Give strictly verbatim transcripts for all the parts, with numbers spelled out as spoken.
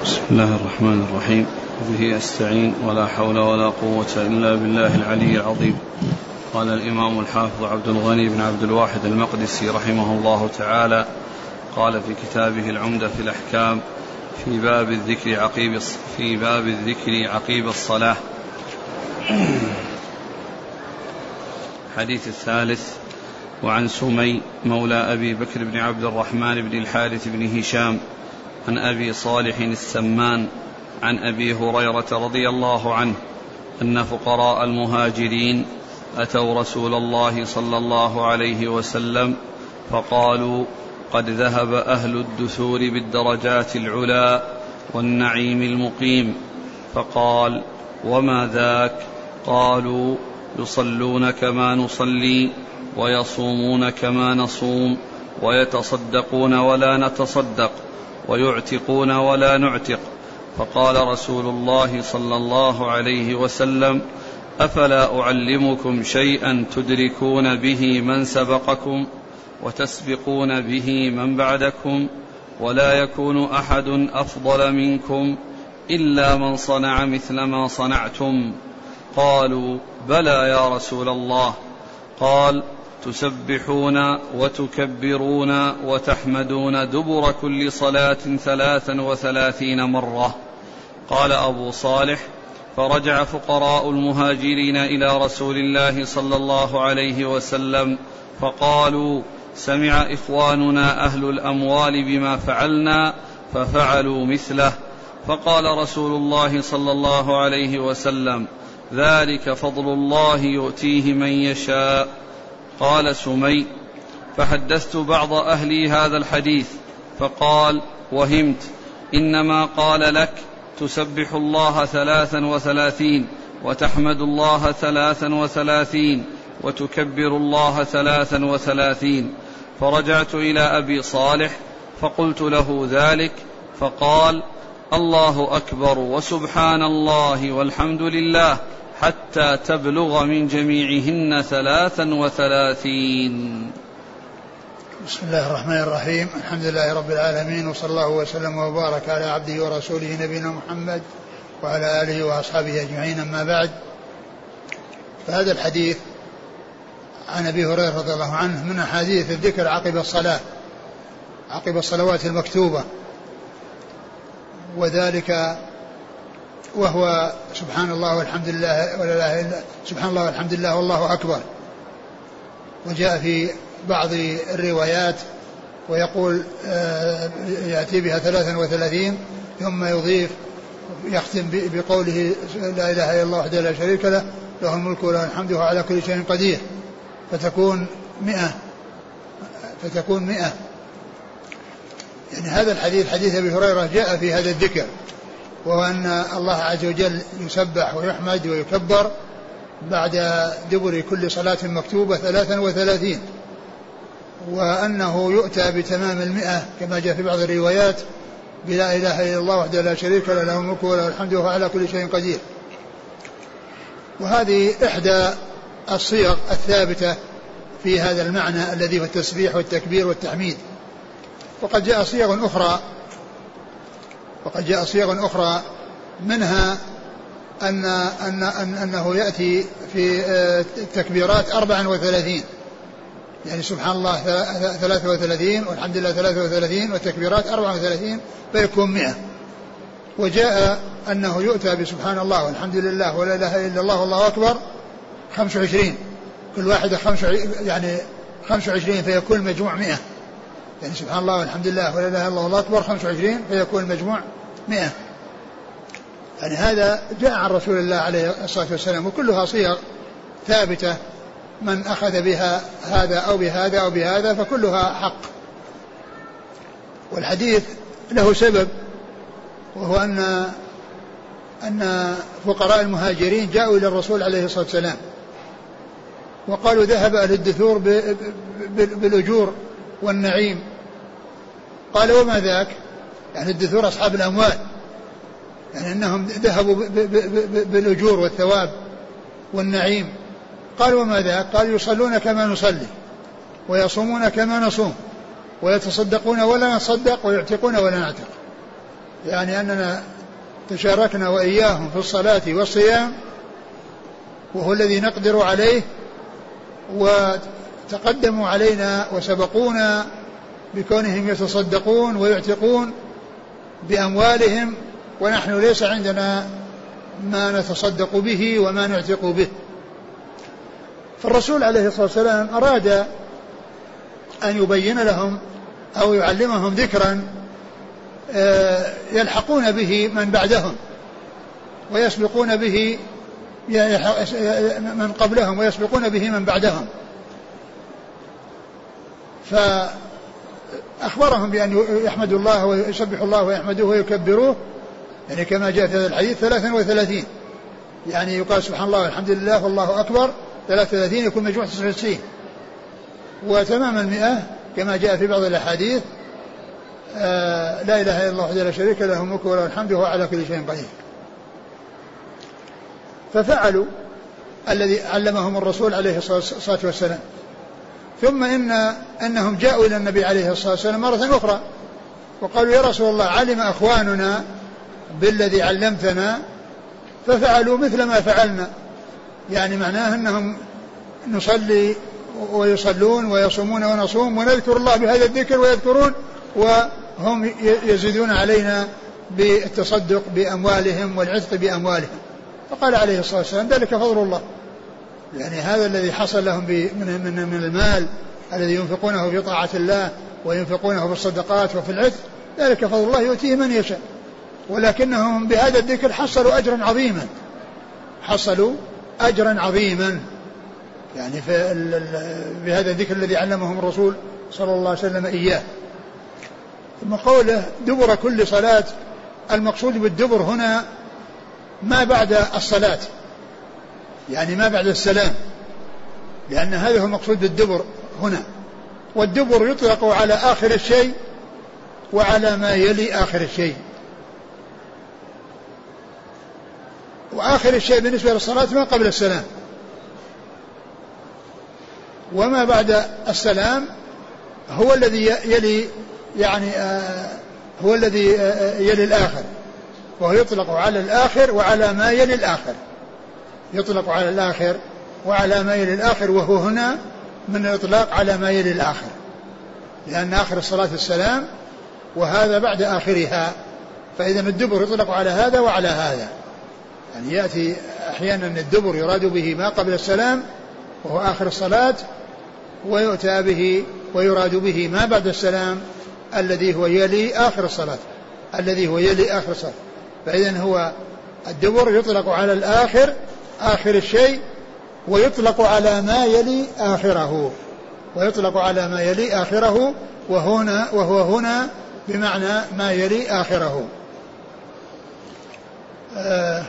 بسم الله الرحمن الرحيم. به أستعين ولا حول ولا قوة إلا بالله العلي العظيم. قال الإمام الحافظ عبد الغني بن عبد الواحد المقدسي رحمه الله تعالى قال في كتابه العمدة في الأحكام في باب الذكر عقيب في باب الذكر عقيب الصلاة. حديث الثالث: وعن سمي مولى أبي بكر بن عبد الرحمن بن الحارث بن هشام عن أبي صالح السمان عن أبي هريرة رضي الله عنه أن فقراء المهاجرين أتوا رسول الله صلى الله عليه وسلم فقالوا: قد ذهب أهل الدثور بالدرجات العلا والنعيم المقيم. فقال: وما ذاك؟ قالوا: يصلون كما نصلي ويصومون كما نصوم ويتصدقون ولا نتصدق ويعتقون ولا نعتق. فقال رسول الله صلى الله عليه وسلم: أفلا أعلمكم شيئا تدركون به من سبقكم وتسبقون به من بعدكم ولا يكون أحد أفضل منكم إلا من صنع مثل ما صنعتم؟ قالوا: بلى يا رسول الله. قال: تسبحون وتكبرون وتحمدون دبر كل صلاة ثلاثا وثلاثين مرة. قال أبو صالح: فرجع فقراء المهاجرين إلى رسول الله صلى الله عليه وسلم فقالوا: سمع إخواننا أهل الأموال بما فعلنا ففعلوا مثله. فقال رسول الله صلى الله عليه وسلم: ذلك فضل الله يؤتيه من يشاء. قال سمي: فحدثت بعض أهلي هذا الحديث فقال: وهمت، إنما قال لك تسبح الله ثلاثا وثلاثين وتحمد الله ثلاثا وثلاثين وتكبر الله ثلاثا وثلاثين. فرجعت إلى أبي صالح فقلت له ذلك فقال: الله أكبر وسبحان الله والحمد لله حتى تبلغ من جميعهن ثلاثا وثلاثين. بسم الله الرحمن الرحيم. الحمد لله رب العالمين، وصلى الله وسلم وبارك على عبده ورسوله نبينا محمد وعلى آله وأصحابه أجمعين. أما بعد، فهذا الحديث عن أبي هريرة رضي الله عنه من أحاديث الذكر عقب الصلاة، عقب الصلوات المكتوبة، وذلك وهو سبحان الله والحمد لله ولا إله إلا سبحان الله والحمد لله والله أكبر. وجاء في بعض الروايات ويقول يأتي بها ثلاثا وثلاثين ثم يضيف يختم بقوله: لا إله إلا الله وحده لا شريك له له الملك وله الحمد وهو على كل شيء قدير. فتكون مئة فتكون مئة يعني هذا الحديث حديث أبي هريرة جاء في هذا الذكر، وهو أن الله عز وجل يسبح ويحمد ويكبر بعد دبر كل صلاة مكتوبة ثلاثا وثلاثين، وأنه يؤتى بتمام المئة كما جاء في بعض الروايات بلا إله إلا الله وحده لا شريك له له الملك وله الحمد وهو على كل شيء قدير. وهذه إحدى الصيغ الثابتة في هذا المعنى الذي هو التسبيح والتكبير والتحميد. وقد جاء صيغ أخرى وقد جاء صيغ أخرى منها أن أن أن أنه يأتي في التكبيرات أربعا وثلاثين، يعني سبحان الله ثلاثة وثلاثين والحمد لله ثلاثة وثلاثين والتكبيرات أربعة وثلاثين فيكون مئة. وجاء أنه يؤتى بسبحان الله والحمد لله ولا إله إلا الله والله أكبر خمس وعشرين، كل واحدة خمس يعني خمس وعشرين فيكون المجموع مئة، يعني سبحان الله والحمد لله ولا إله إلا الله والله أكبر خمس وعشرين فيكون المجموع مئة. يعني هذا جاء عن رسول الله عليه الصلاة والسلام، وكلها صيغ ثابتة، من أخذ بها هذا أو بهذا أو بهذا فكلها حق. والحديث له سبب، وهو أن أن فقراء المهاجرين جاءوا إلى الرسول عليه الصلاة والسلام وقالوا: ذهب أهل الدثور بالأجور والنعيم. قال: وما ذاك؟ يعني الدثور أصحاب الأموال، يعني أنهم ذهبوا بالأجور والثواب والنعيم. قال: وما ذاك؟ قال: يصلون كما نصلي ويصومون كما نصوم ويتصدقون ولا نصدق ويعتقون ولا نعتق. يعني أننا تشاركنا وإياهم في الصلاة والصيام وهو الذي نقدر عليه، وتقدموا علينا وسبقونا بكونهم يتصدقون ويعتقون بأموالهم، ونحن ليس عندنا ما نتصدق به وما نعتق به. فالرسول عليه الصلاة والسلام أراد أن يبين لهم أو يعلمهم ذكرا يلحقون به من بعدهم ويسبقون به من قبلهم ويسبقون به من بعدهم. فأخبرهم بأن يحمدوا الله ويسبحوا الله ويحمدوه ويكبروه، يعني كما جاء في هذا الحديث ثلاثا وثلاثين، يعني يقال سبحان الله والحمد لله والله أكبر ثلاثة وثلاثين يكون مجموع تسعة وتسعين، وتمام المئة كما جاء في بعض الأحاديث آه لا إله إلا الله وحده لا شريك له الملك وله الحمد وهو على كل شيء قدير. ففعلوا الذي علمهم الرسول عليه الصلاة والسلام. ثم إن أنهم جاءوا إلى النبي عليه الصلاة والسلام مرة أخرى وقالوا يا رسول الله علم أخواننا بالذي علمتنا ففعلوا مثل ما فعلنا، يعني معناه أنهم نصلي ويصلون ويصومون ونصوم ونذكر الله بهذا الذكر ويذكرون، وهم يزيدون علينا بالتصدق بأموالهم والعتق بأموالهم. فقال عليه الصلاة والسلام ذلك فضل الله، يعني هذا الذي حصل لهم من, من, من المال الذي ينفقونه في طاعة الله وينفقونه في الصدقات وفي العتق، ذلك فضل الله يؤتيه من يشاء، ولكنهم بهذا الذكر حصلوا أجرا عظيما حصلوا أجرا عظيما يعني في بهذا الذكر الذي علمهم الرسول صلى الله عليه وسلم إياه. ثم قوله دبر كل صلاة، المقصود بالدبر هنا ما بعد الصلاة، يعني ما بعد السلام، لأن هذا هو المقصود بالدبر هنا. والدبر يطلق على آخر الشيء وعلى ما يلي آخر الشيء، وآخر الشيء بالنسبة للصلاة ما قبل السلام، وما بعد السلام هو الذي يلي يعني آه هو الذي آه يلي الآخر، وهو يطلق على الآخر وعلى ما يلي الآخر، يطلق على الآخر وعلى ما يلي الآخر، وهو هنا من الإطلاق على ما يلي الآخر، لأن آخر الصلاة السلام وهذا بعد آخرها، فإذا الدبر يطلق على هذا وعلى هذا، يعني يأتي أحيانا الدبر يراد به ما قبل السلام وهو آخر الصلاة، ويؤتى به ويراد به ما بعد السلام الذي هو يلي آخر الصلاة الذي هو يلي آخر الصلاة. فإذن هو الدبر يطلق على الآخر آخر الشيء، ويطلق على ما يلي آخره ويطلق على ما يلي آخره وهنا وهو هنا بمعنى ما يلي آخره. آه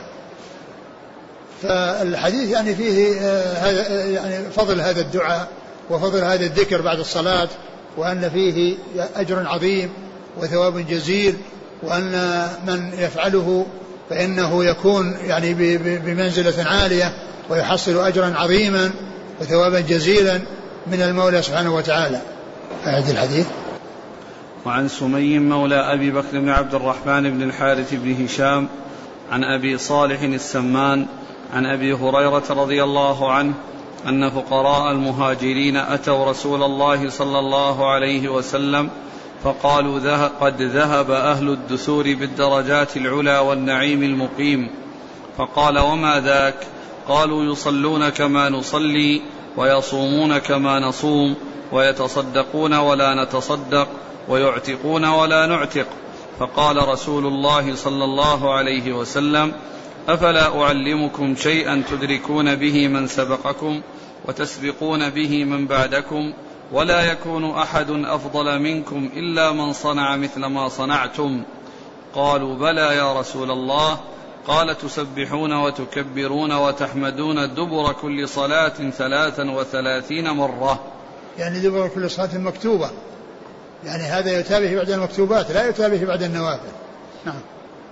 فالحديث يعني فيه آه يعني فضل هذا الدعاء وفضل هذا الذكر بعد الصلاة، وأن فيه أجر عظيم وثواب جزيل، وأن من يفعله فإنه يكون يعني بمنزلة عالية ويحصل أجرا عظيما وثوابا جزيلا من المولى سبحانه وتعالى. أعد الحديث. وعن سمي مولى أبي بكر بن عبد الرحمن بن الحارث بن هشام عن أبي صالح السمان عن أبي هريرة رضي الله عنه أن فقراء المهاجرين أتوا رسول الله صلى الله عليه وسلم فقالوا قد ذهب أهل الدثور بالدرجات العلى والنعيم المقيم. فقال وما ذاك؟ قالوا يصلون كما نصلي ويصومون كما نصوم ويتصدقون ولا نتصدق ويعتقون ولا نعتق. فقال رسول الله صلى الله عليه وسلم أفلا أعلمكم شيئا تدركون به من سبقكم وتسبقون به من بعدكم ولا يكون أحد أفضل منكم إلا من صنع مثل ما صنعتم؟ قالوا بلى يا رسول الله. قال تسبحون وتكبرون وتحمدون دبر كل صلاة ثلاثا وثلاثين مرة، يعني دبر كل صلاة مكتوبة، يعني هذا يتابه بعد المكتوبات لا يتابه بعد النوافل. نعم.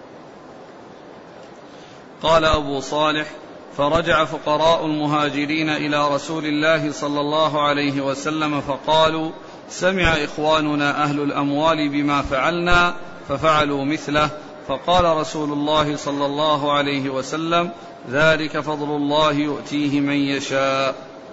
قال أبو صالح فرجع فقراء المهاجرين إلى رسول الله صلى الله عليه وسلم فقالوا سمع إخواننا أهل الأموال بما فعلنا ففعلوا مثله فقال رسول الله صلى الله عليه وسلم: ذلك فضل الله يؤتيه من يشاء.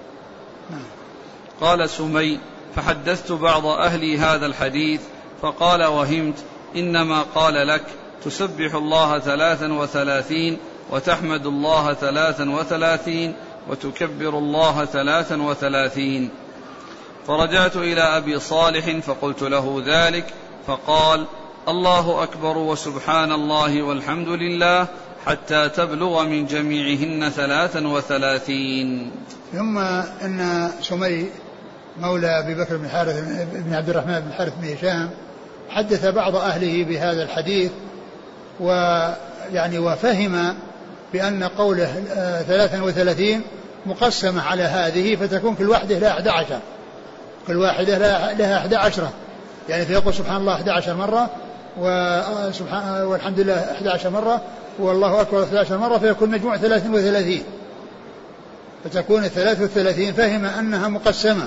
قال سمي: فحدثت بعض أهلي هذا الحديث فقال: وهمت، إنما قال لك تسبح الله ثلاثا وثلاثين وتحمد الله ثلاثا وثلاثين وتكبر الله ثلاثا وثلاثين. فرجعت إلى أبي صالح فقلت له ذلك فقال: الله أكبر وسبحان الله والحمد لله حتى تبلغ من جميعهن ثلاثا وثلاثين. ثم أن سمي مولى أبي بكر بن حارث بن عبد الرحمن بن حارث بن هشام حدث بعض أهله بهذا الحديث، ويعني وفهم بأن قوله ثلاثا وثلاثين مقسمة على هذه، فتكون كل واحدة لها أحد عشر، كل واحدة لها أحد عشرة، يعني فيقول سبحان الله أحد عشر مرة وسبحان والحمد لله أحد عشر مرة والله أكبر أحد عشر مرة، فيكون مجموع ثلاث وثلاثين، فتكون الثلاث والثلاثين. فهم أنها مقسمة،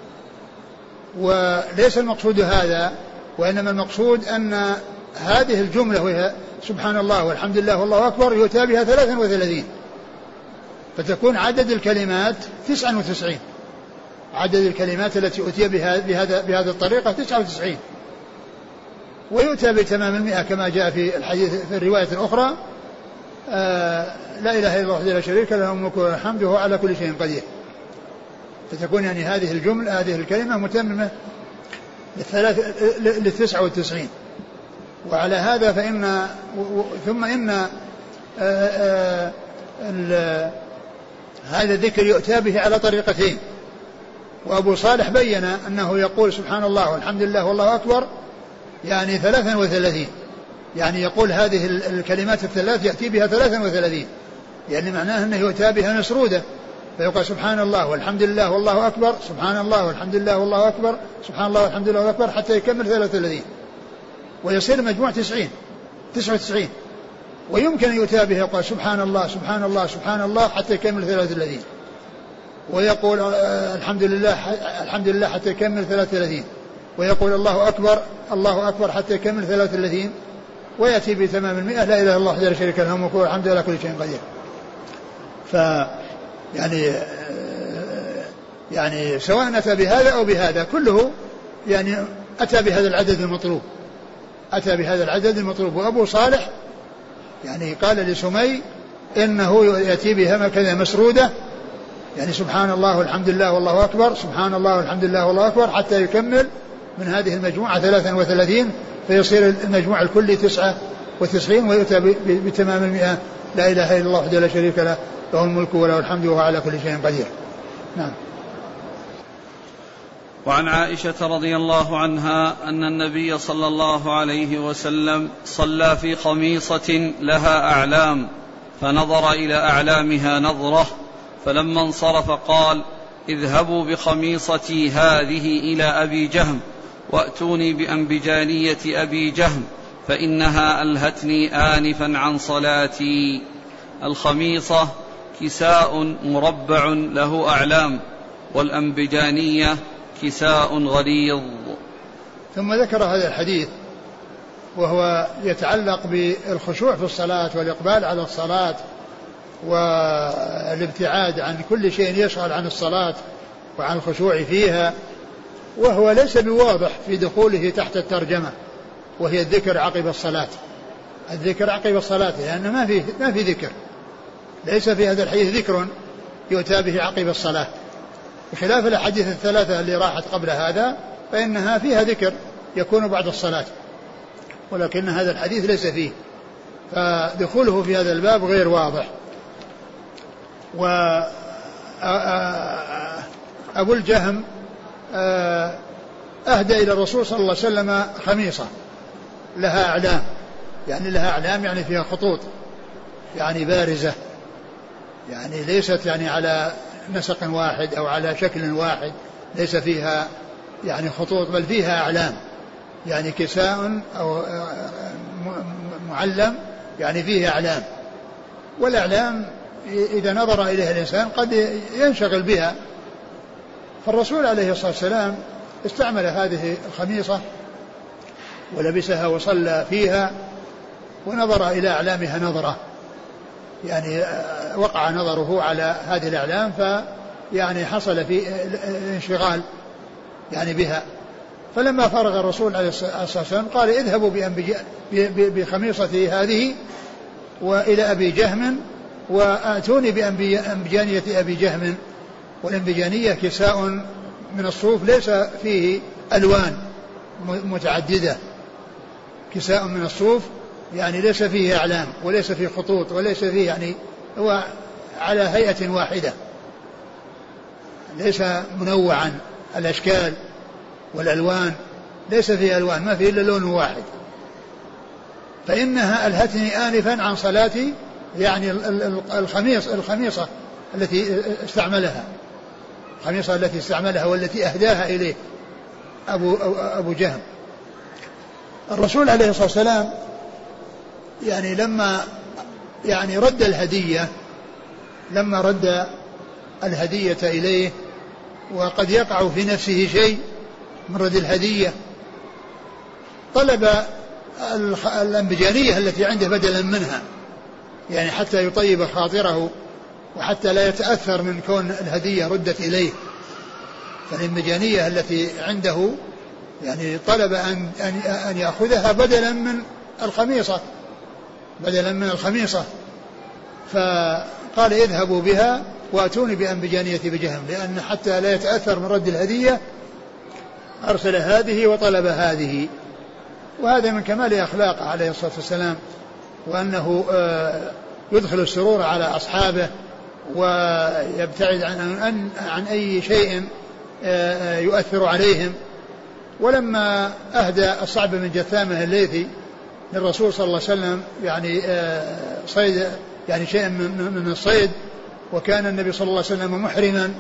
وليس المقصود هذا، وإنما المقصود أن هذه الجملة وهي سبحان الله والحمد لله والله أكبر يؤتى بها ثلاثا وثلاثين، فتكون عدد الكلمات تسعة وتسعين، عدد الكلمات التي أتي بها بهذا بهذه الطريقة تسعة وتسعين، ويؤتى بتمام المئة كما جاء في الحديث في الرواية الأخرى: آه لا إله إلا الله وحده لا شريك له الملك وله الحمد وهو على كل شيء قدير. فتكون يعني هذه الجملة هذه الكلمة متممة للثلاث للتسعة والتسعين. وعلى هذا فإن ثم إن آآ آآ هذا الذكر يؤتى به على طريقتين. وأبو صالح بين أنه يقول سبحان الله والحمد لله والله أكبر يعني ثلاثا وثلاثين، يعني يقول هذه الكلمات الثلاث يأتي بها ثلاثا وثلاثين، يعني معناه أنه يؤتى بها مسرودة، فيقول سبحان الله والحمد لله والله أكبر، سبحان الله والحمد لله والله أكبر، سبحان الله والحمد لله والله أكبر، حتى يكمل ثلاثة وثلاثين، ويصير مجموع تسعين تسعة وتسعين. ويمكن أن يؤتى به يقول سبحان الله سبحان الله سبحان الله حتى يكمل ثلاثة وثلاثين، ويقول الحمد لله الحمد لله حتى يكمل ثلاثة وثلاثين، ويقول الله أكبر الله أكبر حتى يكمل ثلاثة وثلاثين، ويأتي بتمام المئة لا إله إلا الله وحده لا شريك له الملك والحمد لله على كل شيء قدير. ف يعني يعني سواء أتى بهذا أو بهذا كله يعني أتى بهذا العدد المطلوب، أتى بهذا العدد المطلوب. وأبو صالح يعني قال لسمي إنه يأتي بها كذا مسرودة، يعني سبحان الله والحمد لله والله أكبر، سبحان الله والحمد لله والله أكبر، حتى يكمل من هذه المجموعة ثلاثا وثلاثين، فيصير المجموع الكلي تسعة وتسعين، ويؤتى بتمام المئة لا إله إلا الله وحده لا شريك له له الملك وله الحمد وهو على كل شيء قدير. نعم. وعن عائشة رضي الله عنها أن النبي صلى الله عليه وسلم صلى في خميصة لها أعلام، فنظر إلى أعلامها نظرة، فلما انصرف قال: اذهبوا بخميصتي هذه إلى أبي جهم وأتوني بأنبجانية أبي جهم فإنها ألهتني آنفا عن صلاتي. الخميصة كساء مربع له أعلام، والأنبجانية كساء غليظ. ثم ذكر هذا الحديث وهو يتعلق بالخشوع في الصلاة والإقبال على الصلاة والابتعاد عن كل شيء يشغل عن الصلاة وعن الخشوع فيها، وهو ليس بواضح في دخوله تحت الترجمة وهي الذكر عقب الصلاة، الذكر عقب الصلاة، لأن ما في ما في ذكر، ليس في هذا الحديث ذكر يؤتى به عقب الصلاة، بخلاف الأحاديث الثلاثة اللي راحت قبل هذا فإنها فيها ذكر يكون بعد الصلاة، ولكن هذا الحديث ليس فيه، فدخوله في هذا الباب غير واضح. وأبو الجهم أهدى إلى الرسول صلى الله عليه وسلم خميصة لها أعلام، يعني لها أعلام يعني فيها خطوط يعني بارزة، يعني ليست يعني على نسق واحد أو على شكل واحد، ليس فيها يعني خطوط بل فيها أعلام، يعني كساء أو معلم يعني فيه أعلام، والأعلام إذا نظر إليها الإنسان قد ينشغل بها، فالرسول عليه الصلاة والسلام استعمل هذه الخميصة ولبسها وصلى فيها، ونظر إلى أعلامها نظرة، يعني وقع نظره على هذه الأعلام فيعني حصل في انشغال يعني بها. فلما فرغ الرسول عليه الصلاة والسلام قال اذهبوا بخميصتي هذه وإلى أبي جهم وآتوني بأنبجانية أبي جهم. والأنبجانية كساء من الصوف ليس فيه ألوان متعددة، كساء من الصوف يعني ليس فيه أعلام وليس فيه خطوط وليس فيه، يعني هو على هيئة واحدة ليس منوعا الأشكال والألوان، ليس فيه ألوان، ما فيه إلا لون واحد. فإنها ألهتني آنفا عن صلاتي، يعني الخميص الخميصة التي استعملها الخميصة التي استعملها والتي أهداها إليه أبو, أبو جهم. الرسول عليه الصلاة والسلام يعني لما يعني رد الهدية لما رد الهدية إليه، وقد يقع في نفسه شيء من رد الهدية، طلب الأنبجانية التي عنده بدلا منها، يعني حتى يطيب خاطره وحتى لا يتأثر من كون الهدية ردت إليه. فالأنبجانية التي عنده يعني طلب أن, أن, أن يأخذها بدلا من الخميصة بدلا من الخميصة فقال اذهبوا بها واتوني بأنبجانية بجهم، لأن حتى لا يتأثر من رد الهدية أرسل هذه وطلب هذه. وهذا من كمال أخلاقه عليه الصلاة والسلام، وأنه يدخل السرور على أصحابه ويبتعد عن, عن أي شيء يؤثر عليهم. ولما أهدى الصعب بن جثامة الليثي للرسول صلى الله عليه وسلم يعني صيد يعني شيء من الصيد، وكان النبي صلى الله عليه وسلم محرما،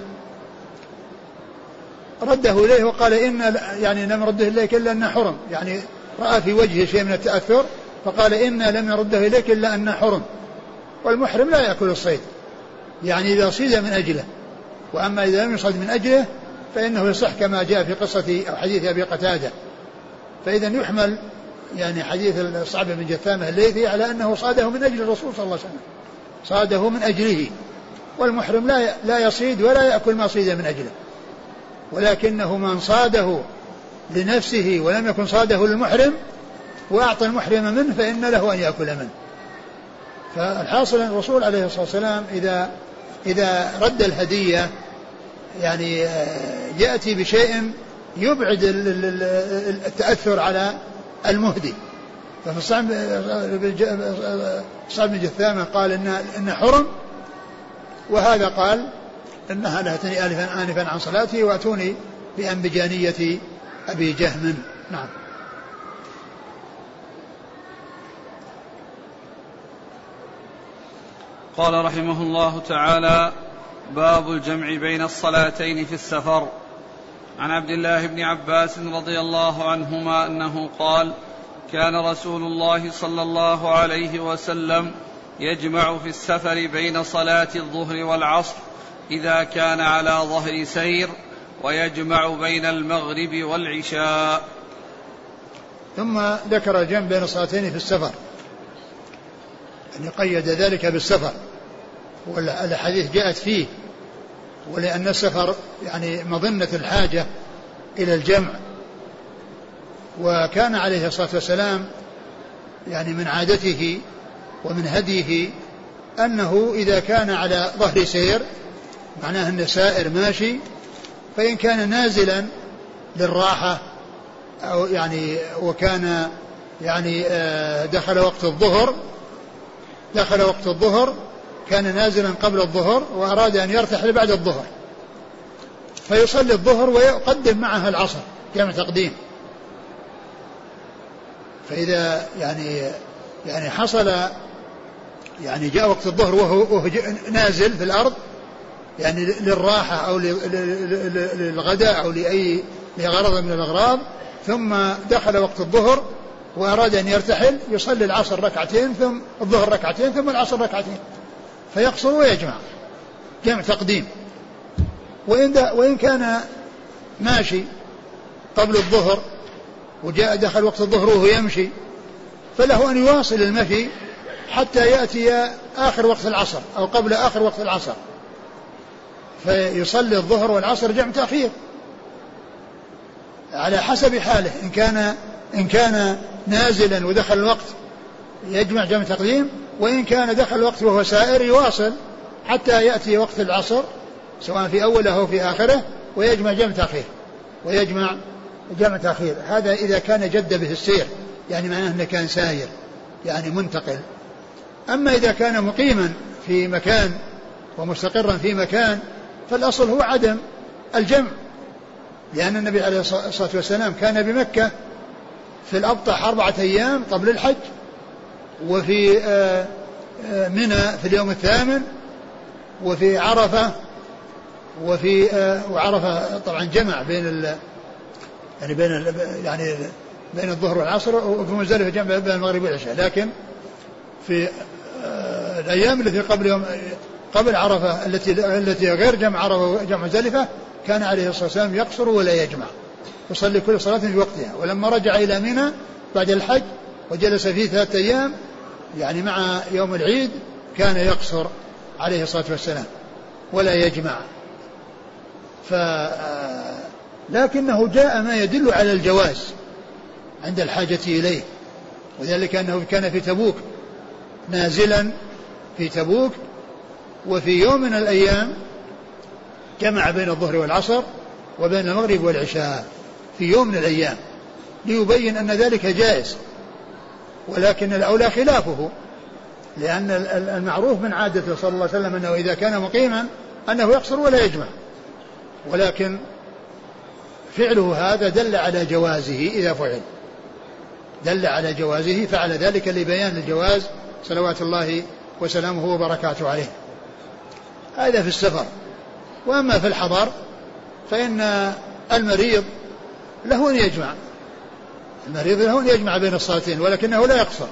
رده إليه وقال إن يعني لم رده إليك إلا أن حرم، يعني رأى في وجهه شيء من التأثر فقال إن لم يرده إليك إلا أن حرم. والمحرم لا يأكل الصيد، يعني إذا صيد من أجله، وأما إذا لم يصد من أجله فإنه يصح كما جاء في قصة أو حديث أبي قتادة. فإذا يحمل يعني حديث الصعب بن جثامة الليثي على أنه صاده من أجل الرسول صلى الله عليه وسلم، صاده من أجله. والمحرم لا لا يصيد ولا يأكل ما صيد من أجله، ولكنه من صاده لنفسه ولم يكن صاده للمحرم وأعطى المحرم منه فإن له أن يأكل منه. فالحاصل أن الرسول عليه الصلاة والسلام إذا إذا رد الهدية يعني يأتي بشيء يبعد التأثر على المهدي. فالصعب بن جثامة قال إن إن حرم، وهذا قال إنها لهتني آنفا آنفا عن صلاتي وأتوني بأنبجانية أبي جهم. نعم. قال رحمه الله تعالى: باب الجمع بين الصلاتين في السفر. عن عبد الله بن عباس رضي الله عنهما أنه قال: كان رسول الله صلى الله عليه وسلم يجمع في السفر بين صلاة الظهر والعصر إذا كان على ظهر سير، ويجمع بين المغرب والعشاء. ثم ذكر الجمع بين الصلاتين في السفر، يعني قيد ذلك بالسفر، والحديث جاءت فيه، ولأن السفر يعني مظنة الحاجة إلى الجمع. وكان عليه الصلاة والسلام يعني من عادته ومن هديه أنه إذا كان على ظهر سير، معناه أن سائر ماشي، فإن كان نازلا للراحة أو يعني وكان يعني دخل وقت الظهر دخل وقت الظهر كان نازلا قبل الظهر وأراد أن يرتحل بعد الظهر، فيصلي الظهر ويقدم معها العصر جمع تقديم. فإذا يعني يعني حصل يعني جاء وقت الظهر وهو نازل في الأرض يعني للراحة أو للغداء أو لأي لغرض من الأغراض، ثم دخل وقت الظهر وأراد أن يرتحل، يصلي العصر ركعتين ثم الظهر ركعتين ثم العصر ركعتين، فيقصر ويجمع جمع تقديم. وإن, وإن كان ماشي قبل الظهر وجاء دخل وقت الظهر وهو يمشي، فله أن يواصل المشي حتى يأتي آخر وقت العصر أو قبل آخر وقت العصر، فيصلي الظهر والعصر جمع تأخير على حسب حاله. إن كان إن كان نازلا ودخل الوقت يجمع جمع تقديم، وإن كان دخل الوقت وهو سائر يواصل حتى يأتي وقت العصر سواء في أوله أو في آخره ويجمع جمع تأخير ويجمع جمع تأخير. هذا إذا كان جد به السير، يعني معناه أنه كان ساير يعني منتقل. أما إذا كان مقيما في مكان ومستقرا في مكان فالأصل هو عدم الجمع، لأن النبي عليه الصلاة والسلام كان بمكة في الأبطح أربعة أيام قبل الحج، وفي منى في اليوم الثامن، وفي عرفة وفي وعرفة طبعا جمع بين ال يعني بين ال يعني بين الظهر والعصر، وفي مزدلفة جمع بين المغرب والعشاء. لكن في الأيام التي قبل يوم قبل عرفة التي التي غير جمع عرفة وجمع مزدلفة كان عليه الصلاة والسلام يقصر ولا يجمع، يصلي كل صلاة في وقتها. ولما رجع إلى منى بعد الحج وجلس فيه ثلاثة أيام يعني مع يوم العيد كان يقصر عليه الصلاة والسلام ولا يجمع. ف لكنه جاء ما يدل على الجواز عند الحاجة إليه، وذلك أنه كان في تبوك نازلا في تبوك، وفي يوم من الأيام جمع بين الظهر والعصر وبين المغرب والعشاء في يوم من الأيام ليبين أن ذلك جائز، ولكن الأولى خلافه، لأن المعروف من عادته صلى الله عليه وسلم أنه إذا كان مقيما أنه يقصر ولا يجمع، ولكن فعله هذا دل على جوازه. إذا فعل دل على جوازه، فعل ذلك لبيان الجواز صلوات الله وسلامه وبركاته عليه. هذا في السفر. وأما في الحضر فإن المريض له أن يجمع المريض له أن يجمع بين الصلاتين ولكنه لا يقصر.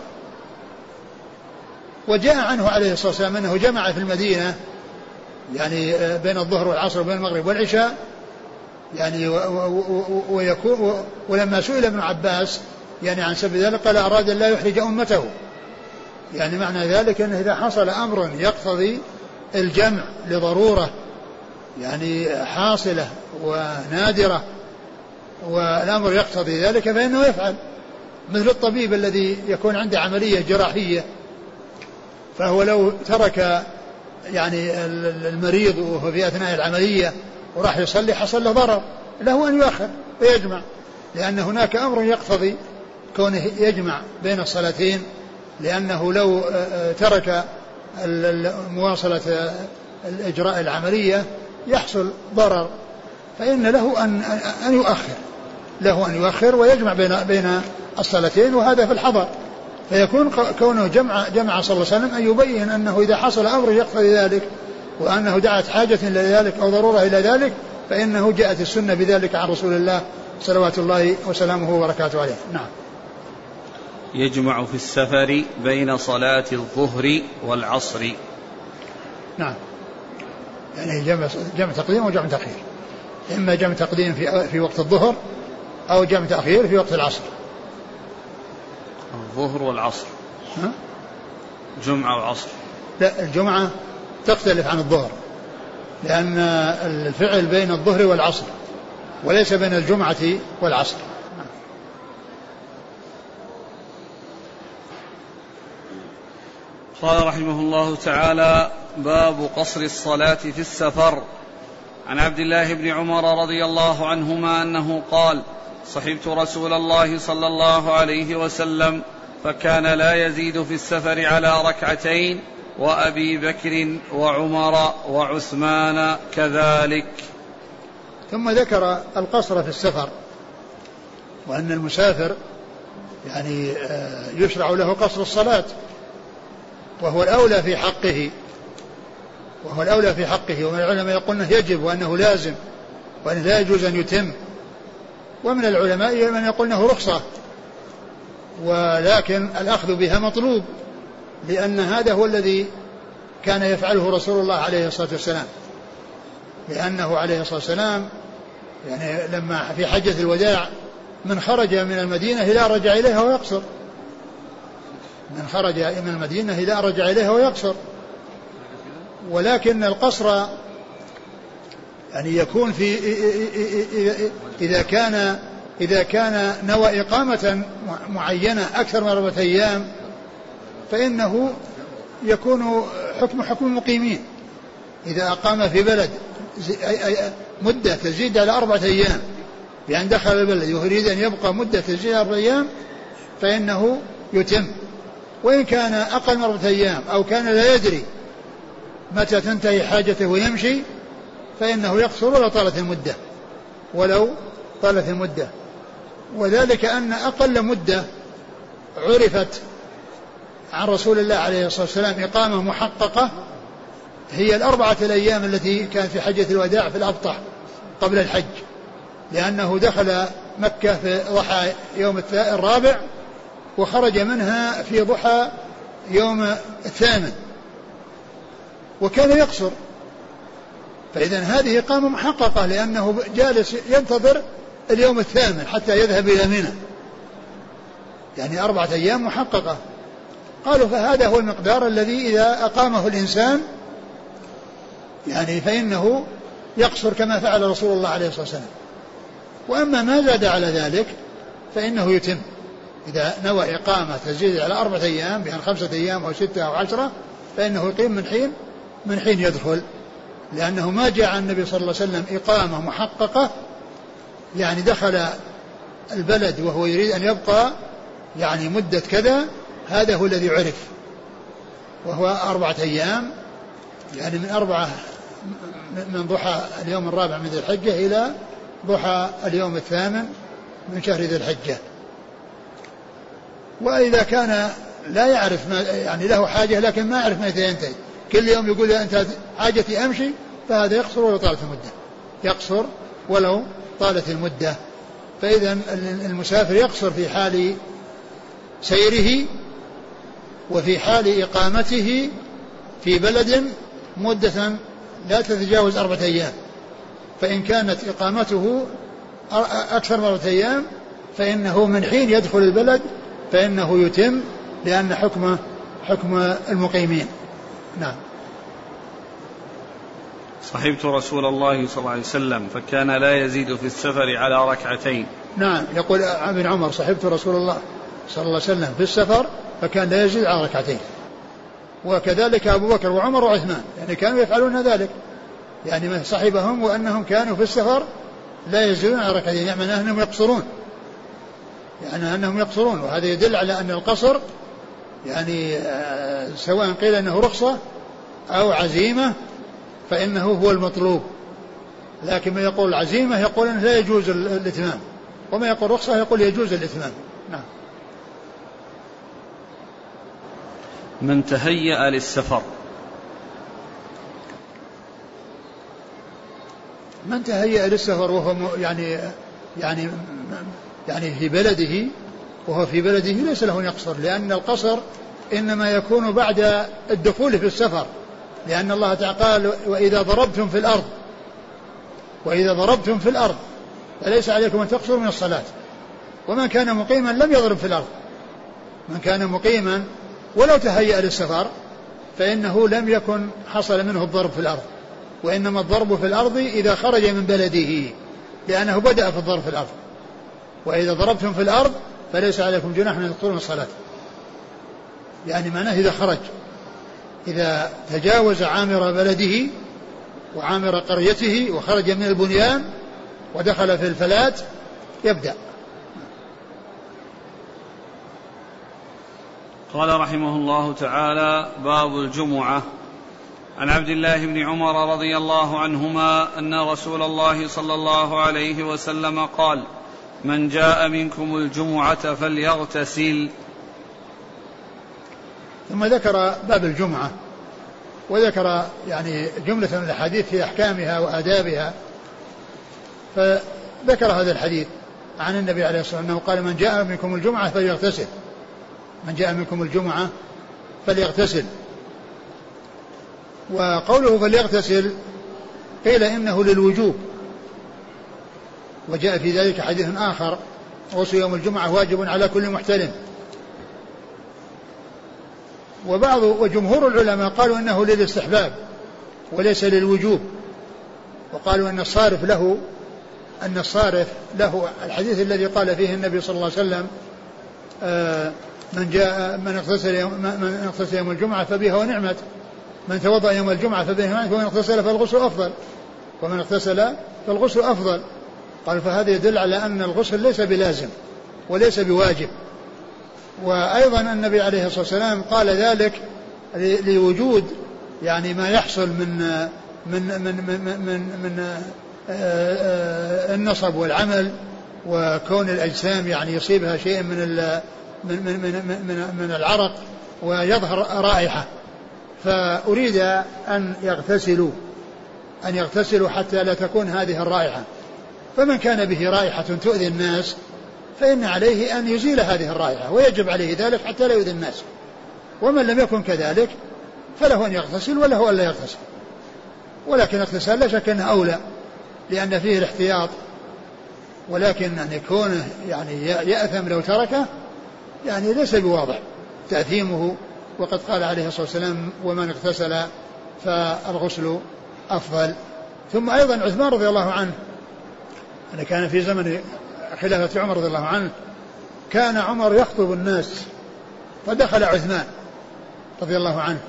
وجاء عنه عليه الصلاة والسلام أنه جمع في المدينة يعني بين الظهر والعصر وبين المغرب والعشاء يعني ويكون. ولما سئل ابن عباس يعني عن سبب ذلك قال أراد أن لا يحرج أمته، يعني معنى ذلك أنه إذا حصل أمر يقتضي الجمع لضرورة يعني حاصلة ونادرة والأمر يقتضي ذلك فإنه يفعل، مثل الطبيب الذي يكون عنده عملية جراحية فهو لو ترك يعني المريض وهو في أثناء العملية وراح يصلي حصل له ضرر، له أن يؤخر ويجمع، لأن هناك أمر يقتضي كونه يجمع بين الصلاتين، لأنه لو ترك مواصلة الإجراء العملية يحصل ضرر، فإن له أن أن يؤخر له أن يؤخر ويجمع بين بين الصلاتين، وهذا في الحضر. فيكون كونه جمع جمع صلى الله عليه وسلم أن يبين أنه إذا حصل أمر يقتضي ذلك وأنه دعت حاجة إلى ذلك أو ضرورة إلى ذلك فإنه جاءت السنة بذلك عن رسول الله صلوات الله وسلامه وبركاته عليه. نعم. يجمع في السفر بين صلاة الظهر والعصر. نعم، يعني جمع جمع تقديم وجمع تأخير، إما جمع تقديم في في وقت الظهر أو جمع تأخير في وقت العصر. الظهر والعصر ها؟ جمعة وعصر. لا، الجمعة تختلف عن الظهر، لأن الفعل بين الظهر والعصر وليس بين الجمعة والعصر. قال رحمه الله تعالى: باب قصر الصلاة في السفر. عن عبد الله بن عمر رضي الله عنهما أنه قال: صحبت رسول الله صلى الله عليه وسلم فكان لا يزيد في السفر على ركعتين، وأبي بكر وعمر وعثمان كذلك. ثم ذكر القصر في السفر، وأن المسافر يعني يشرع له قصر الصلاة، وهو الأولى في حقه وهو الأولى في حقه ومن العلماء يقول أنه يجب وأنه لازم وأنه لا يجوز أن يتم، ومن العلماء من يقول أنه رخصة، ولكن الأخذ بها مطلوب، لأن هذا هو الذي كان يفعله رسول الله عليه الصلاة والسلام، لأنه عليه الصلاة والسلام يعني لما في حجة الوداع من خرج من المدينة لا رجع إليها ويقصر، من خرج من المدينة إلى رجع إليها ويقصر. ولكن القصر يعني يكون في إذا كان إذا كان نوى إقامة معينة أكثر من أربعة أيام فإنه يكون حكم حكم المقيمين. إذا أقام في بلد مدة تزيد على أربعة أيام بأن دخل البلد ويريد أن يبقى مدة تزيد على أربعة أيام فإنه يتم. وإن كان أقل من أربعة أيام أو كان لا يدري متى تنتهي حاجته ويمشي فإنه يقصر ولو طالت المدة ولو طالت المدة. وذلك أن أقل مدة عرفت عن رسول الله عليه الصلاة والسلام إقامة محققة هي الأربعة الأيام التي كانت في حجة الوداع في الأبطح قبل الحج، لأنه دخل مكة في ضحى يوم الرابع وخرج منها في ضحى يوم الثامن وكان يقصر. فإذا هذه إقامة محققة لأنه جالس ينتظر اليوم الثامن حتى يذهب إلى منى، يعني أربعة أيام محققة. قالوا فهذا هو المقدار الذي إذا أقامه الإنسان يعني فإنه يقصر كما فعل رسول الله عليه الصلاة والسلام. وأما ما زاد على ذلك فإنه يتم. إذا نوى إقامة تزيد على أربعة أيام بأن خمسة أيام أو ستة أو عشرة فإنه يقيم من حين من حين يدخل، لأنه ما جاء عن النبي صلى الله عليه وسلم إقامة محققة يعني دخل البلد وهو يريد أن يبقى يعني مدة كذا. هذا هو الذي عرف وهو أربعة أيام، يعني من أربعة من ضحى اليوم الرابع من ذي الحجة إلى ضحى اليوم الثامن من شهر ذي الحجة. وإذا كان لا يعرف ما يعني له حاجة لكن ما يعرف متى ينتهي، كل يوم يقول أنت حاجتي أمشي، فهذا يقصر ولو طالت المدة، يقصر ولو طالت المدة. فإذا المسافر يقصر في حال سيره وفي حال إقامته في بلد مدة لا تتجاوز أربعة أيام. فإن كانت إقامته أكثر من أربعة أيام فإنه من حين يدخل البلد فإنه يتم، لأن حكمه حكم المقيمين. نعم. صحبت رسول الله صلى الله عليه وسلم فكان لا يزيد في السفر على ركعتين. نعم، يقول ابن عمر صحبت رسول الله صلى الله عليه وسلم في السفر فكان لا يزيد على ركعتين. وكذلك أبو بكر وعمر وعثمان يعني كانوا يفعلون ذلك، يعني من صحبهم وأنهم كانوا في السفر لا يزيدون على ركعتين، يعني أنهم يقصرون، يعني أنهم يقصرون. وهذا يدل على أن القصر يعني سواء قيل أنه رخصة أو عزيمة فإنه هو المطلوب. لكن ما يقول عزيمة يقول أنه لا يجوز الإتمام، وما يقول رخصة يقول يجوز الإتمام. نعم. من تهيأ للسفر. من تهيأ للسفر وهو يعني يعني يعني في بلده وهو في بلده ليس له أن يقصر، لأن القصر إنما يكون بعد الدخول في السفر، لأن الله تعالى قال وإذا ضربتم في الأرض وإذا ضربتم في الأرض فليس عليكم أن تقصروا من الصلاة. ومن كان مقيما لم يضرب في الأرض، من كان مقيما ولو تهيأ للسفر فإنه لم يكن حصل منه الضرب في الأرض، وإنما الضرب في الأرض إذا خرج من بلده، لأنه بدأ في الضرب في الأرض. وإذا ضربتم في الأرض فليس عليكم جناح أن تقصروا من الصلاة، يعني معناه إذا خرج، إذا تجاوز عامر بلده وعامر قريته وخرج من البنيان ودخل في الفلات يبدأ. قال رحمه الله تعالى: باب الجمعة. عن عبد الله بن عمر رضي الله عنهما أن رسول الله صلى الله عليه وسلم قال: من جاء منكم الجمعة فليغتسل. ثم ذكر باب الجمعة وذكر يعني جملة من الحديث في أحكامها وآدابها. فذكر هذا الحديث عن النبي عليه الصلاة والسلام أنه قال: من جاء منكم الجمعة فليغتسل، من جاء منكم الجمعة فليغتسل. وقوله فليغتسل قيل إنه للوجوب، وجاء في ذلك حديث آخر: غسل يوم الجمعة واجب على كل محتلم. وبعض وجمهور العلماء قالوا إنه للاستحباب وليس للوجوب، وقالوا أن الصارف له أن الصارف له الحديث الذي قال فيه النبي صلى الله عليه وسلم آه من جاء من اغتسل يوم, من اغتسل يوم الجمعة فبها ونعمت، من توضأ يوم الجمعة فبها ونعمت، ومن اغتسل فالغسل أفضل، ومن اغتسل فالغسل أفضل. قال فهذا يدل على أن الغسل ليس بلازم وليس بواجب. وأيضا النبي عليه الصلاة والسلام قال ذلك لوجود يعني ما يحصل من من من من, من, من النصب والعمل، وكون الأجسام يعني يصيبها شيء من من من من, من العرق ويظهر رائحة، فأريد أن يغتسلوا أن يغتسلوا حتى لا تكون هذه الرائحة. فمن كان به رائحة تؤذي الناس فإن عليه أن يزيل هذه الرائحة، ويجب عليه ذلك حتى لا يؤذي الناس. ومن لم يكن كذلك فله أن يغتسل وله أن لا يغتسل، ولكن اغتسال لا شك أنه أولى لأن فيه الاحتياط، ولكن أن يكون يعني يأثم لو تركه يعني ليس بواضح تأثيمه. وقد قال عليه الصلاة والسلام ومن اغتسل فالغسل أفضل. ثم أيضا عثمان رضي الله عنه أن كان في زمن خلافة عمر رضي الله عنه كان عمر يخطب الناس، فدخل عثمان رضي الله عنه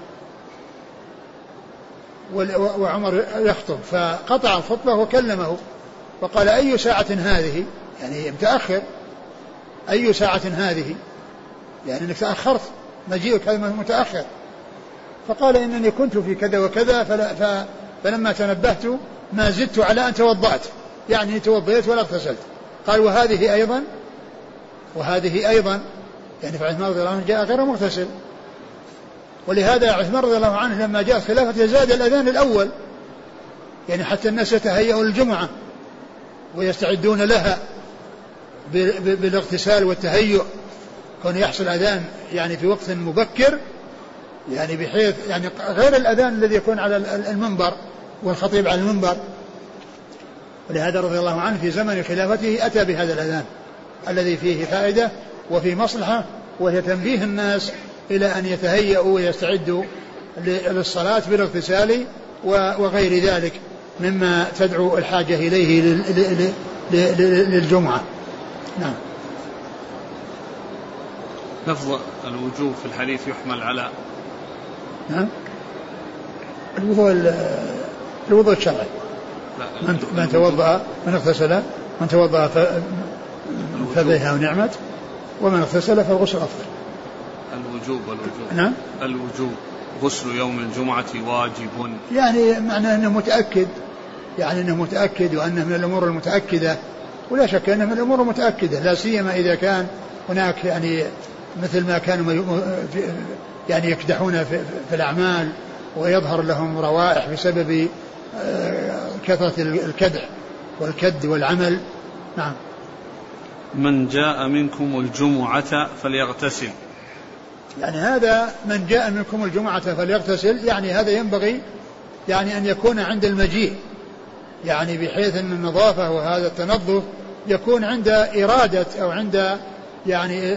وعمر يخطب، فقطع الخطبة وكلمه وقال أي ساعة هذه، يعني متأخر، أي ساعة هذه يعني أنك تأخرت، مجيئك هذا متأخر. فقال إنني كنت في كذا وكذا فلا فلما تنبهت ما زدت على أن توضأت، يعني توضيت ولا اغتسلت. قال وهذه أيضا وهذه أيضا يعني فعثمان رضي الله عنه جاء غير مغتسل. ولهذا عثمان رضي الله عنه لما جاء خلافة زاد الأذان الأول، يعني حتى الناس يتهيئوا للجمعة ويستعدون لها بالاغتسال والتهيؤ، كون يحصل أذان يعني في وقت مبكر، يعني بحيث يعني غير الأذان الذي يكون على المنبر والخطيب على المنبر. ولهذا رضي الله عنه في زمن خلافته أتى بهذا الأذان الذي فيه فائدة وفيه مصلحة، وهي تنبيه الناس إلى أن يتهيئوا ويستعدوا للصلاة بالاغتسال وغير ذلك مما تدعو الحاجة إليه للجمعة. نعم. لفظ الوجوب في الحديث يحمل على نعم الوضوء الوضوء الشرعي، من, من توضأ من اغتسل من توضأ فبها ونعمت، ومن اغتسل فالغسل أفضل. الوجوب والوجوب نعم الوجوب غسل يوم الجمعة واجب، يعني معناه أنه متأكد، يعني أنه متأكد وأنه من الأمور المتأكدة، ولا شك أنه من الأمور المتأكدة، لا سيما إذا كان هناك يعني مثل ما كانوا يعني يكدحون في, في الأعمال ويظهر لهم روائح بسبب كثرة الكدح والكد والعمل. نعم. من جاء منكم الجمعة فليغتسل، يعني هذا من جاء منكم الجمعة فليغتسل، يعني هذا ينبغي يعني أن يكون عند المجيء، يعني بحيث أن النظافة وهذا التنظف يكون عند إرادة أو عند يعني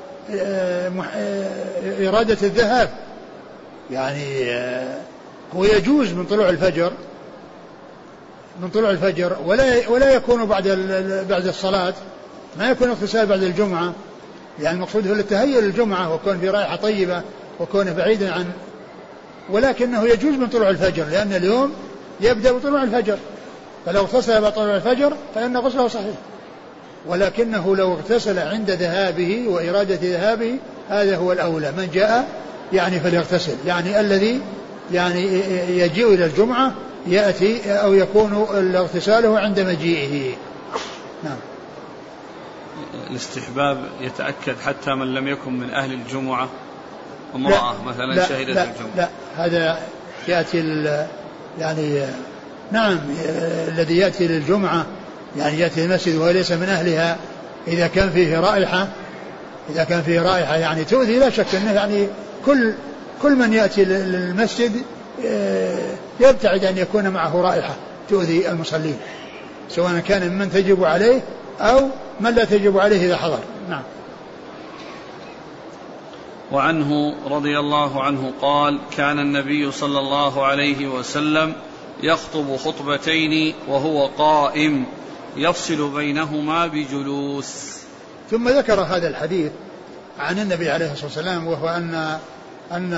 إرادة الذهاب، يعني هو يجوز من طلوع الفجر من طلوع الفجر ولا ولا يكون بعد بعد الصلاة، ما يكون اغتسال بعد الجمعة، يعني المقصود هو التهيئ للجمعة وكون في رائحة طيبة وكون بعيدا عن، ولكنه يجوز من طلوع الفجر لأن اليوم يبدأ بطلوع الفجر، فلو اغتسل بعد طلوع الفجر فإن غسله صحيح، ولكنه لو اغتسل عند ذهابه وإرادة ذهابه هذا هو الأولى. من جاء يعني فليغتسل، يعني الذي يعني يجيء إلى الجمعة يأتي أو يكون اغتساله عند مجيئه. نعم. الاستحباب يتأكد حتى من لم يكن من أهل الجمعة، امرأة مثلا لا شهدت لا الجمعة. لا هذا يأتي يعني نعم الذي يأتي للجمعة يعني يأتي المسجد وهو ليس من أهلها، إذا كان فيه رائحة إذا كان فيه رائحة يعني تؤذي، لا شك أنه يعني كل كل من يأتي للمسجد يبتعد أن يكون معه رائحة تؤذي المصلين، سواء كان من تجب عليه أو من لا تجب عليه إذا حضر. نعم. وعنه رضي الله عنه قال كان النبي صلى الله عليه وسلم يخطب خطبتين وهو قائم يفصل بينهما بجلوس. ثم ذكر هذا الحديث عن النبي عليه الصلاة والسلام وهو أن أن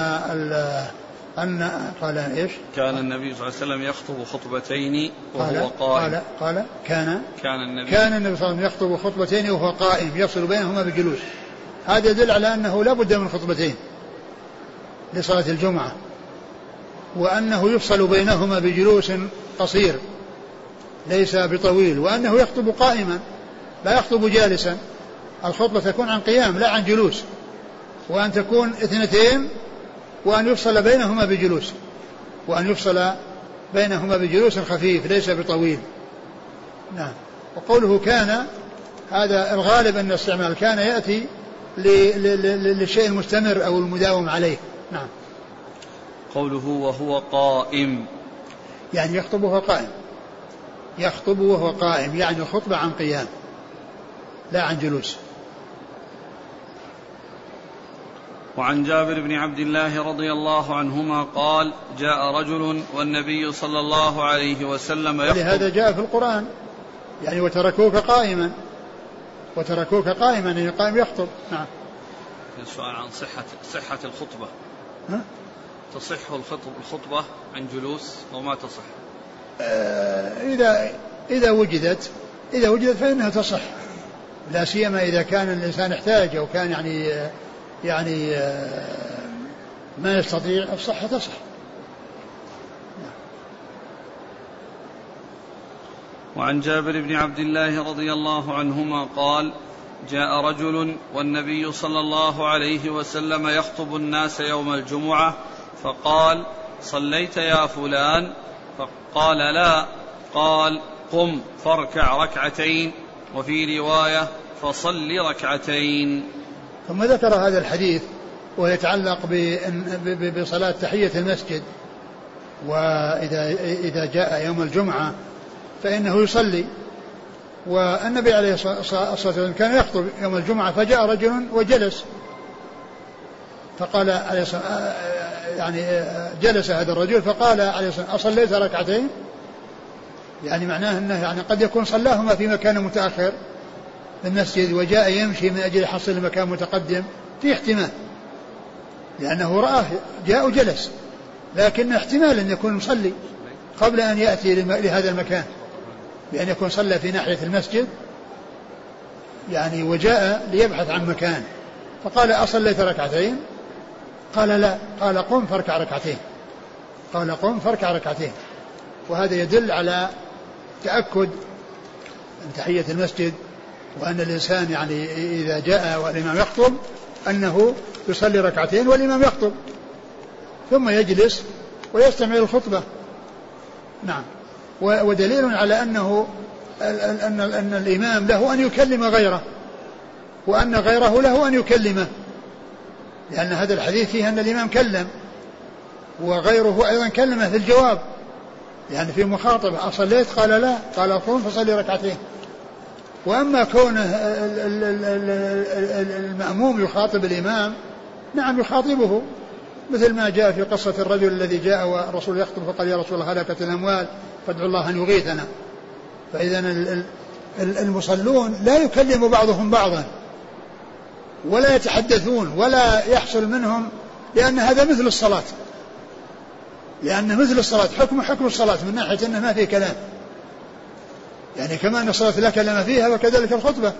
أن قال إيش؟ كان النبي صلى الله عليه وسلم يخطب خطبتين وهو قال قائم. قال, قال كان كان النبي كان النبي صلى الله عليه وسلم يخطب خطبتين وهو قائم يفصل بينهما بجلوس. هذا يدل على أنه لا بد من خطبتين لصلاة الجمعة، وأنه يفصل بينهما بجلوس قصير ليس بطويل، وأنه يخطب قائما لا يخطب جالسا. الخطبة تكون عن قيام لا عن جلوس، وأن تكون اثنتين وأن يفصل بينهما بجلوس وأن يفصل بينهما بجلوس خفيف ليس بطويل. نعم. وقوله كان هذا الغالب أن استعمال كان يأتي للشيء المستمر أو المداوم عليه. نعم. قوله وهو قائم يعني يخطب وهو قائم، يخطب وهو قائم يعني خطبة عن قيام لا عن جلوس. وعن جابر بن عبد الله رضي الله عنهما قال جاء رجل والنبي صلى الله عليه وسلم يخطب. ولهذا جاء في القرآن يعني وتركوك قائما، وتركوك قائما يعني قائم يخطب. نعم. السؤال عن صحة صحة الخطبة. ها؟ تصح الخطب الخطبة عن جلوس أو ما تصح؟ آه إذا إذا وجدت إذا وجدت فإنها تصح، لا سيما إذا كان الإنسان احتاج أو كان يعني يعني ما يستطيع الصحة تصح. وعن جابر بن عبد الله رضي الله عنهما قال جاء رجل والنبي صلى الله عليه وسلم يخطب الناس يوم الجمعة فقال صليت يا فلان؟ فقال لا. قال قم فاركع ركعتين، وفي رواية فصل ركعتين. ثم ذكر هذا الحديث ويتعلق بصلاة تحية المسجد، وإذا إذا جاء يوم الجمعة فإنه يصلي. والنبي عليه الصلاة والسلام كان يخطب يوم الجمعة فجاء رجل وجلس فقال عليه الصلاة يعني جلس هذا الرجل فقال عليه الصلاة أصليت ركعتين؟ يعني معناه أنه يعني قد يكون صلاهما في مكان متأخر في المسجد وجاء يمشي من أجل يحصل مكان متقدم، في احتمال لأنه رآه جاء وجلس، لكن احتمال أن يكون مصلي قبل أن يأتي لهذا المكان، بأن يكون صلى في ناحية المسجد يعني وجاء ليبحث عن مكان فقال أصليت ركعتين؟ قال لا. قال قم فاركع ركعتين. قال قم فاركع ركعتين. وهذا يدل على تأكد تحية المسجد، وأن الإنسان يعني إذا جاء والإمام يخطب أنه يصلي ركعتين والإمام يخطب ثم يجلس ويستمع الخطبة. نعم. ودليل على أنه أن, أن الإمام له أن يكلم غيره وأن غيره له أن يكلمه، لأن هذا الحديث فيه أن الإمام كلم وغيره أيضا كلمه في الجواب، يعني في مخاطبة أصليت؟ قال لا. قال قم فصلي ركعتين. وأما كونه المأموم يخاطب الإمام، نعم يخاطبه، مثل ما جاء في قصة الرجل الذي جاء والرسول يخطب فقال يا رسول الله هلكت الأموال فادعوا الله أن يغيثنا. فإذا المصلون لا يكلم بعضهم بعضا ولا يتحدثون ولا يحصل منهم، لأن هذا مثل الصلاة، لأن مثل الصلاة حكم حكم الصلاة من ناحية أنه ما فيه كلام، يعني كما أن الصلاة لا كلام فيها وكذلك الخطبة.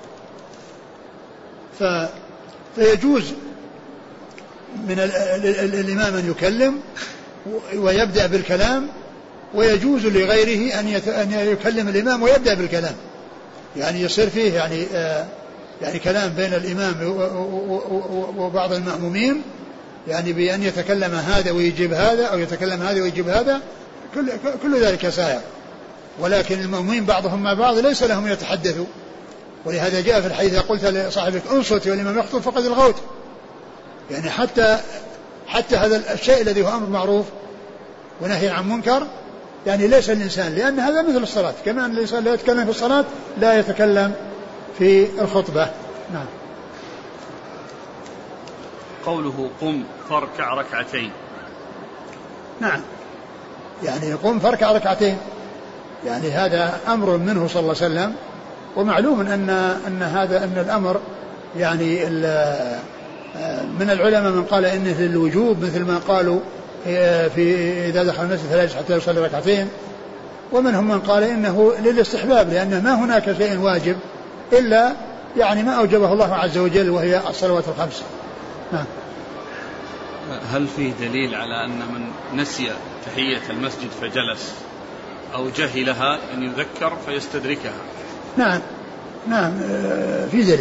ف... فيجوز من ال... ال... الإمام أن يكلم ويبدأ بالكلام، ويجوز لغيره أن, يت... أن يكلم الإمام ويبدأ بالكلام، يعني يصير فيه يعني آه يعني كلام بين الإمام وبعض المأمومين، يعني بأن يتكلم هذا ويجيب هذا أو يتكلم هذا ويجيب هذا، كل, كل ذلك سائر. ولكن المأمومين بعضهم مع بعض ليس لهم يتحدثوا، ولهذا جاء في الحديث قلت لصاحبك انصت والإمام يخطب فقد الغوت، يعني حتى حتى هذا الشيء الذي هو أمر معروف ونهي عن منكر يعني ليس الإنسان، لأن هذا مثل الصلاة، كما أن الإنسان لا يتكلم في الصلاة لا يتكلم في الخطبة. نعم. قوله قم فاركع ركعتين. نعم يعني قم فاركع ركعتين، يعني هذا أمر منه صلى الله عليه وسلم، ومعلوم أن أن هذا أن الأمر يعني من العلماء من قال إنه للوجوب مثل ما قالوا في إذا دخل المسجد فلا يجلس حتى يصلي ركعتين، ومنهم من قال إنه للاستحباب لأن ما هناك شيء واجب إلا يعني ما أوجبه الله عز وجل وهي الصلوات الخمس. نعم. هل فيه دليل على أن من نسي تحية المسجد فجلس أو جهلها أن يذكر فيستدركها؟ نعم نعم في دليل.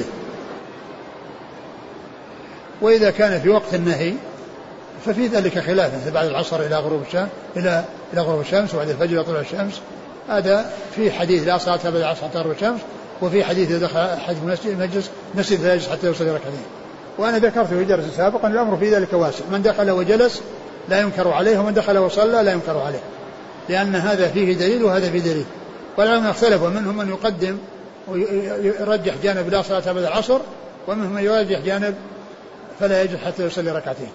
وإذا كان في وقت النهي ففي ذلك خلاف بعد العصر إلى غروب الشمس إلى إلى غروب الشمس وبعد الفجر طلوع الشمس، هذا في حديث لا صلاة بعد العصر حتى غروب الشمس، وفي حديث إذا دخل أحد المسجد مسجد فلا يجلس حتى يصلي ركعتين. وأنا ذكرت في درس سابقا الأمر في ذلك واسع، من دخل وجلس لا ينكر عليه ومن دخل وصلى لا ينكر عليه، لأن هذا فيه دليل وهذا فيه دليل. والعلماء اختلفوا، منهم من يقدم ويرجح جانب لا صلاة بعد العصر، ومنهم من يرجح جانب فلا يجلس حتى يصلي ركعتين.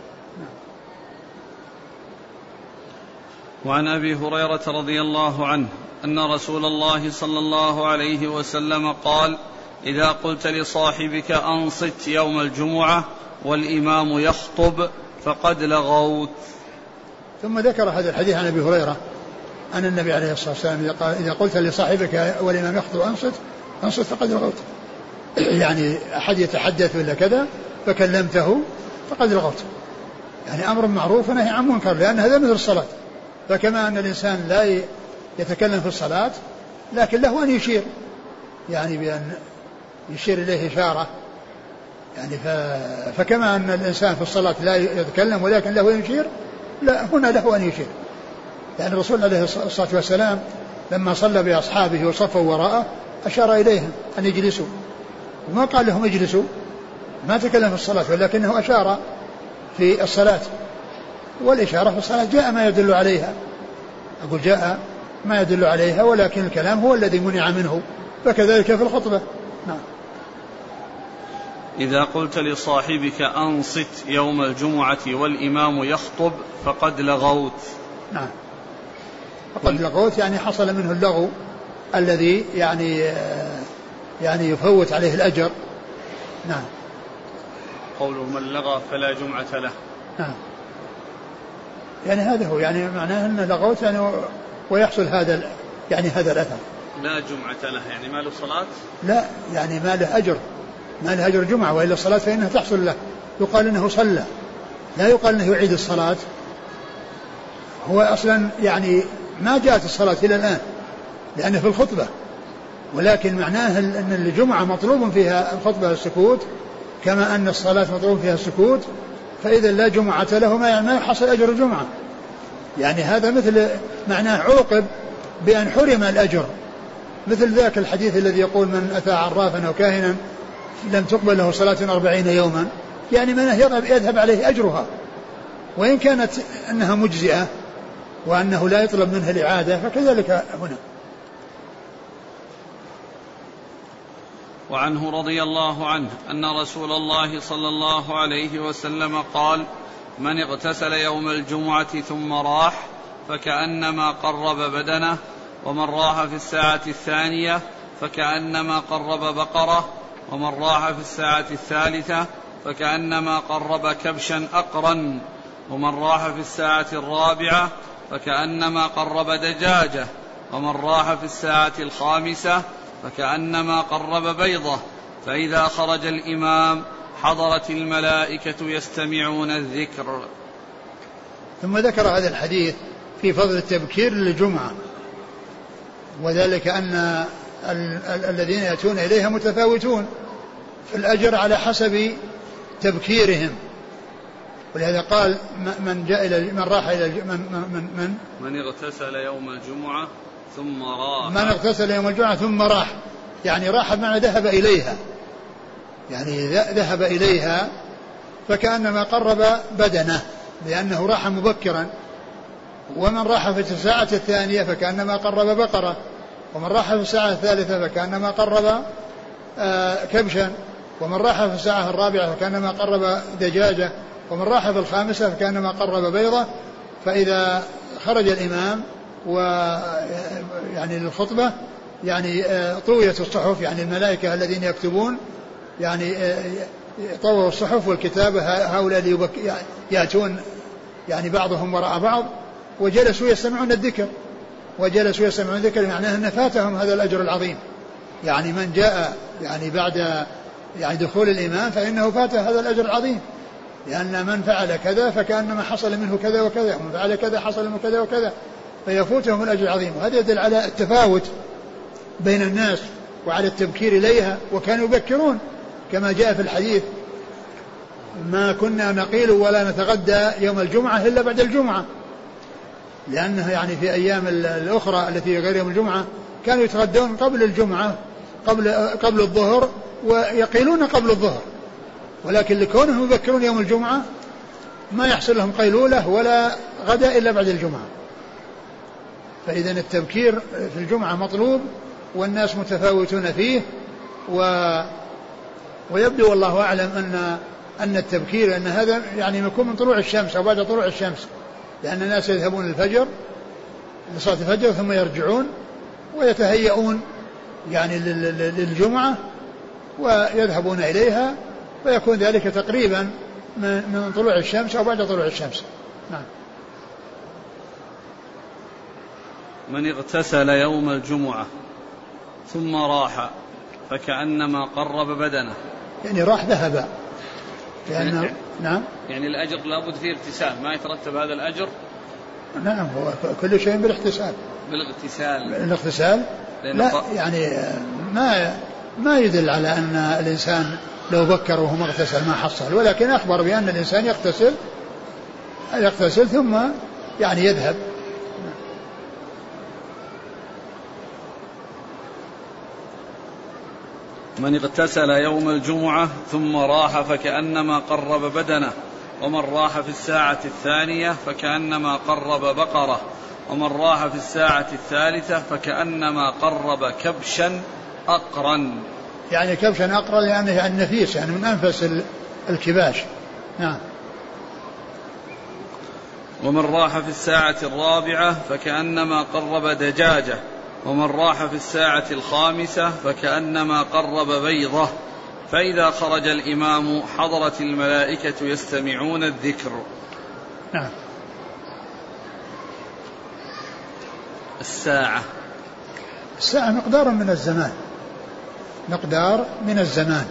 وعن أبي هريرة رضي الله عنه أن رسول الله صلى الله عليه وسلم قال: إذا قلت لصاحبك أنصت يوم الجمعة والإمام يخطب فقد لغوت. ثم ذكر هذا الحديث عن أبي هريرة أن النبي عليه الصلاة والسلام قال: إذا قلت لصاحبك والإمام يخطب أنصت أنصت فقد لغوت. يعني أحد يتحدث ولا كذا فكلمته فقد لغوت، يعني أمر معروف ونهي عن منكر، لأن هذا مثل الصلاة. فكما أن الإنسان لا يتكلم في الصلاة لكن له أن يشير، يعني بأن يشير إليه إشارة، يعني فكما أن الإنسان في الصلاة لا يتكلم ولكن له أن يشير، لا هنا له أن يشير. يعني الرسول عليه الصلاة والسلام لما صلى بأصحابه وصفوا وراءه أشار إليهم أن يجلسوا، وما قال لهم اجلسوا، ما تكلم في الصلاة ولكنه أشار في الصلاة، والإشارة في الصلاة جاء ما يدل عليها، أقول جاء ما يدل عليها، ولكن الكلام هو الذي منع منه، فكذلك في الخطبة. نعم. إذا قلت لصاحبك أنصت يوم الجمعة والإمام يخطب فقد لغوت. نعم. فقد لغوت يعني حصل منه اللغو الذي يعني يعني يفوت عليه الأجر. نعم. قوله من لغى فلا جمعة له. نعم. يعني هذا هو، يعني معناه أن لغوت يعني ويحصل هذا يعني هذا الأثر. لا جمعة له يعني ما له صلاة؟ لا، يعني ما له أجر، ما له أجر جمعة، وإلا الصلاة فإنها تحصل له، يقال إنه صلى، لا يقال إنه يعيد الصلاة. هو أصلا يعني ما جاءت الصلاة إلى الآن لأنه في الخطبة، ولكن معناه أن الجمعة مطلوب فيها الخطبة السكوت كما أن الصلاة مطلوب فيها السكوت، فإذا لا جمعة له ما يحصل أجر الجمعة. يعني هذا مثل معناه عوقب بأن حرم الأجر، مثل ذاك الحديث الذي يقول من أتى عرافا أو كاهنا لم تقبل له صلاة أربعين يوما، يعني من يذهب عليه أجرها وإن كانت أنها مجزئة وأنه لا يطلب منها الإعادة، فكذلك هنا. وعنه رضي الله عنه أن رسول الله صلى الله عليه وسلم قال: من اغتسل يوم الجمعة ثم راح فكأنما قرب بدنه، ومن راح في الساعة الثانية فكأنما قرب بقرة، ومن راح في الساعة الثالثة فكأنما قرب كبشا أقرا، ومن راح في الساعة الرابعة فكأنما قرب دجاجة، ومن راح في الساعة الخامسة فكأنما قرب بيضة، فإذا خرج الإمام حضرت الملائكة يستمعون الذكر. ثم ذكر هذا الحديث في فضل التبكير للجمعة، وذلك أن الذين يأتون إليها متفاوتون في الأجر على حسب تبكيرهم، ولهذا قال من جاء إلى من راح إلى من من من من اغتسل يوم الجمعة ثم راح من اغتسل يوم الجمعة ثم راح، يعني راح بمعنى ذهب إليها، يعني ذهب إليها فكأنما قرب بدنه لأنه راح مبكرا. ومن راح في الساعة الثانية فكأنما قرب بقرة، ومن راح في الساعة الثالثة فكأنما قرب آه كبشا، ومن راح في الساعة الرابعة فكأنما قرب دجاجة، ومن راح في الخامسة فكأنما قرب بيضة. فإذا خرج الإمام و يعني للخطبة يعني طويت الصحف، يعني الملائكة الذين يكتبون يعني طووا الصحف والكتابة، هؤلاء يأتون يعني بعضهم وراء بعض، وجلسوا يستمعون الذكر وجلسوا يستمعون الذكر معناه أن فاتهم هذا الأجر العظيم. يعني من جاء يعني بعد يعني دخول الإمام فإنه فاته هذا الأجر العظيم، لأن من فعل كذا فكأنما حصل منه كذا وكذا، ومن فعل كذا حصل منه كذا وكذا، فيفوتهم الأجر العظيم. وهذا يدل على التفاوت بين الناس وعلى التبكير إليها، وكانوا يبكرون كما جاء في الحديث: ما كنا نقيل ولا نتغدى يوم الجمعة إلا بعد الجمعة، لأنها يعني في أيام الأخرى التي غير يوم الجمعة كانوا يتغدون قبل الجمعة قبل قبل الظهر ويقيلون قبل الظهر، ولكن لكونهم يبكرون يوم الجمعة ما يحصل لهم قيلولة ولا غدا إلا بعد الجمعة. فإذا التبكير في الجمعة مطلوب والناس متفاوتون فيه، و ويبدو والله أعلم أن أن التبكير أن هذا يعني يكون من طلوع الشمس أو بعد طلوع الشمس، لأن الناس يذهبون الفجر لصلاة الفجر ثم يرجعون ويتهيئون يعني للجمعة ويذهبون إليها، ويكون ذلك تقريبا من طلوع الشمس أو بعد طلوع الشمس. نعم. من اغتسل يوم الجمعة ثم راح فكأنما قرب بدنه، يعني راح ذهب لأنه يعني نعم يعني الأجر لابد فيه اغتسال، ما يترتب هذا الأجر. نعم، هو كل شيء بالاغتسال بالاغتسال الاغتسال لا يعني ما ما يدل على أن الإنسان لو بكر وهو ما اغتسل ما حصل، ولكن أخبر بأن الإنسان يغتسل يغتسل ثم يعني يذهب. من اغتسل يوم الجمعة ثم راح فكأنما قرب بدنه، ومن راح في الساعة الثانية فكأنما قرب بقرة، ومن راح في الساعة الثالثة فكأنما قرب كبشا أقرا. يعني كبشا أقرا يعني, يعني نفيس، يعني من أنفس الكباش. نعم. ومن راح في الساعة الرابعة فكأنما قرب دجاجة، ومن راح في الساعة الخامسة فكأنما قرب بيضة. فإذا خرج الإمام حضرت الملائكة يستمعون الذكر. نعم. الساعة الساعة مقدار من الزمان، مقدار من الزمان،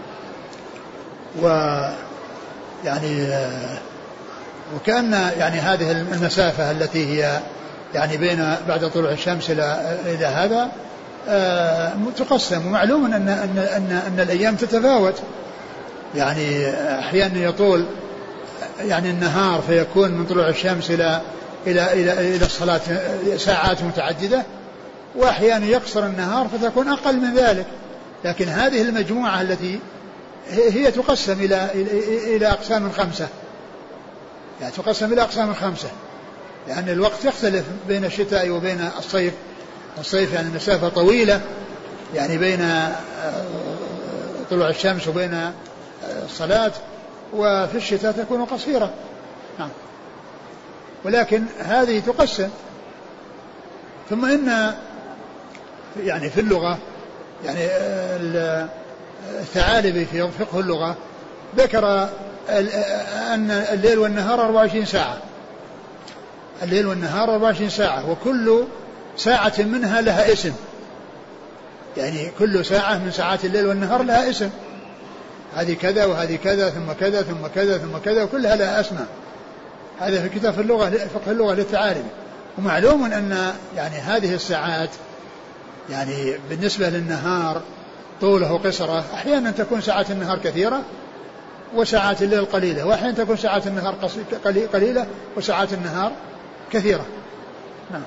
ويعني وكأن يعني هذه المسافة التي هي يعني بين بعد طلوع الشمس إلى إلى هذا تقسم، ومعلوم أن أن أن أن الأيام تتفاوت، يعني أحيانا يطول يعني النهار فيكون من طلوع الشمس إلى إلى إلى إلى الصلاة ساعات متعددة، وأحيانا يقصر النهار فتكون أقل من ذلك. لكن هذه المجموعة التي هي تقسم إلى إلى أقسام خمسة، يعني تقسم إلى أقسام خمسة، لأن يعني الوقت يختلف بين الشتاء وبين الصيف. الصيف يعني مسافة طويلة يعني بين طلوع الشمس وبين الصلاة، وفي الشتاء تكون قصيرة. نعم. ولكن هذه تقسم. ثم إن يعني في اللغة يعني الثعالبي في فقه اللغة ذكر أن الليل والنهار أربعة وعشرين ساعة، الليل والنهار أربعة وعشرين ساعة، وكل ساعة منها لها اسم، يعني كل ساعة من ساعات الليل والنهار لها اسم، هذه كذا وهذه كذا ثم كذا ثم كذا ثم كذا، وكلها لها أسماء. هذا في كتاب اللغة فقه اللغة للثعالبي. ومعلوم أن يعني هذه الساعات يعني بالنسبة للنهار طوله قصره، أحيانا تكون ساعات النهار كثيرة وساعات الليل قليلة، وأحيانا تكون ساعات النهار قليلة وساعات النهار كثيرة. نعم.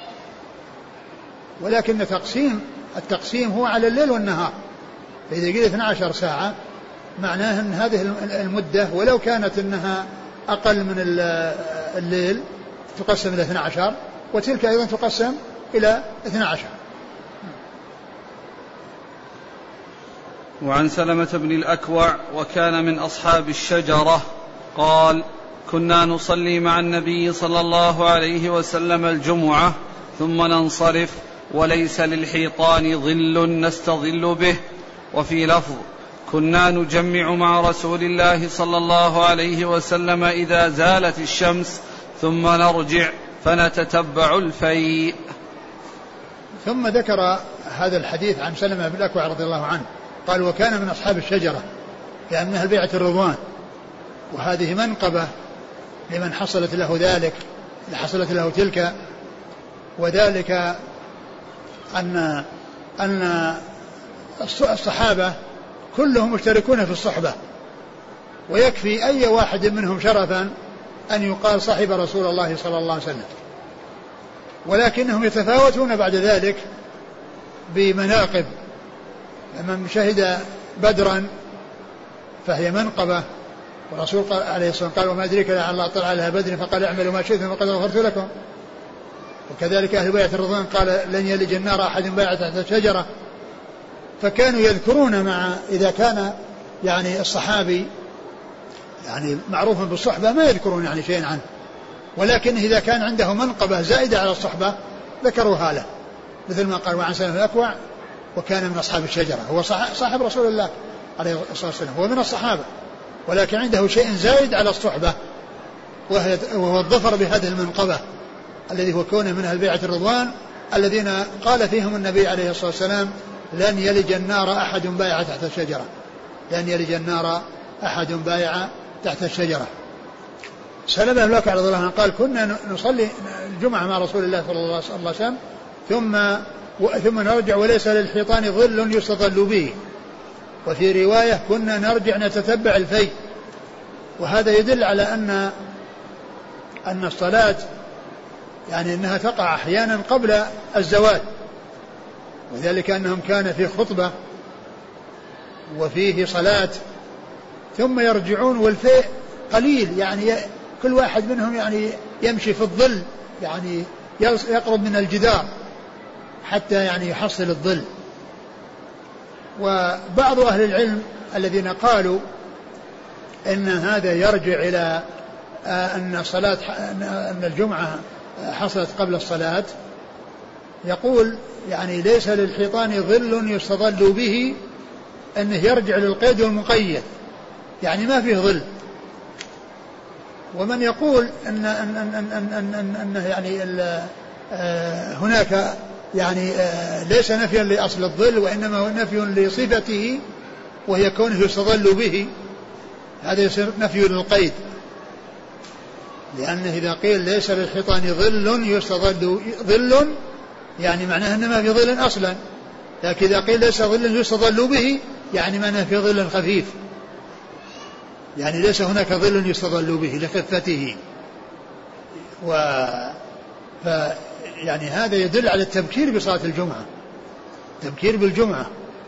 ولكن تقسيم التقسيم هو على الليل والنهار، فإذا قيل اثنتي عشرة ساعة معناه أن هذه المدة ولو كانت أنها أقل من الليل تقسم إلى اثنتي عشرة، وتلك أيضا تقسم إلى اثنتي عشرة. وعن سلمة بن الأكوع وكان من أصحاب الشجرة قال: كنا نصلي مع النبي صلى الله عليه وسلم الجمعة ثم ننصرف وليس للحيطان ظل نستظل به. وفي لفظ: كنا نجمع مع رسول الله صلى الله عليه وسلم إذا زالت الشمس ثم نرجع فنتتبع الفيء. ثم ذكر هذا الحديث عن سلمة بن الأكوع رضي الله عنه قال: وكان من أصحاب الشجرة، لأنها بيعة الرضوان، وهذه منقبة لمن حصلت له ذلك حصلت له تلك، وذلك أن أن الصحابة كلهم مشتركون في الصحبة، ويكفي أي واحد منهم شرفا أن يقال صاحب رسول الله صلى الله عليه وسلم، ولكنهم يتفاوتون بعد ذلك بمناقب. من شهد بدرا فهي منقبة، والرسول عليه الصلاة والسلام قال: وما أدريك لعل الله طلع على بدر فقال: اعملوا ما شئتم فقد غفرت لكم. وكذلك أهل بيعة الرضوان قال: لن يلج النار أحد بايع تحت الشجرة. فكانوا يذكرون مع إذا كان يعني الصحابي يعني معروف بالصحبة ما يذكرون يعني شيئا عنه، ولكن إذا كان عنده منقبة زائدة على الصحبة ذكروها له، مثل ما قال: وعن سلمة الأكوع وكان من أصحاب الشجرة، هو صاحب رسول الله عليه الصلاة والسلام، هو من الصحابة، ولكن عنده شيء زائد على الصحبة وهو الظفر بهذه المنقبة الذي هو كونه من أهل بيعة الرضوان الذين قال فيهم النبي عليه الصلاة والسلام: لن يلج النار أحد بايع تحت الشجرة، لن يلج النار أحد بايع تحت الشجرة. سلمة بن الأكوع رضي الله عنه قال: كنا نصلي الجمعة مع رسول الله صلى الله عليه وسلم ثم ثم نرجع وليس للحيطان ظل يستظل به. وفي رواية: كنا نرجع نتتبع الفيء. وهذا يدل على أن أن الصلاة يعني أنها تقع أحيانا قبل الزوال، وذلك أنهم كان في خطبة وفيه صلاة ثم يرجعون والفيء قليل، يعني كل واحد منهم يعني يمشي في الظل، يعني يقرب من الجدار حتى يعني يحصل الظل. وبعض أهل العلم الذين قالوا إن هذا يرجع إلى أن الصلاة أن الجمعة حصلت قبل الصلاة، يقول يعني ليس للحيطان ظل يستظل به، أنه يرجع للقيد والمقيد، يعني ما فيه ظل. ومن يقول أن أن أن أن أن أن أن يعني هناك يعني ليس نفيا لأصل الظل وإنما هو نفي لصفته وهي كونه يستظل به، هذا يصير نفي للقيد، لأنه إذا قيل ليس للحيطان ظل يستظل ظل يعني معناه أنه ما في ظل أصلا، لكن إذا قيل ليس ظل يستظل به يعني معناه في ظل خفيف، يعني ليس هناك ظل يستظل به لخفته. و ف يعني هذا يدل على التبكير بصلاة الجمعة، تبكير بالجمعة.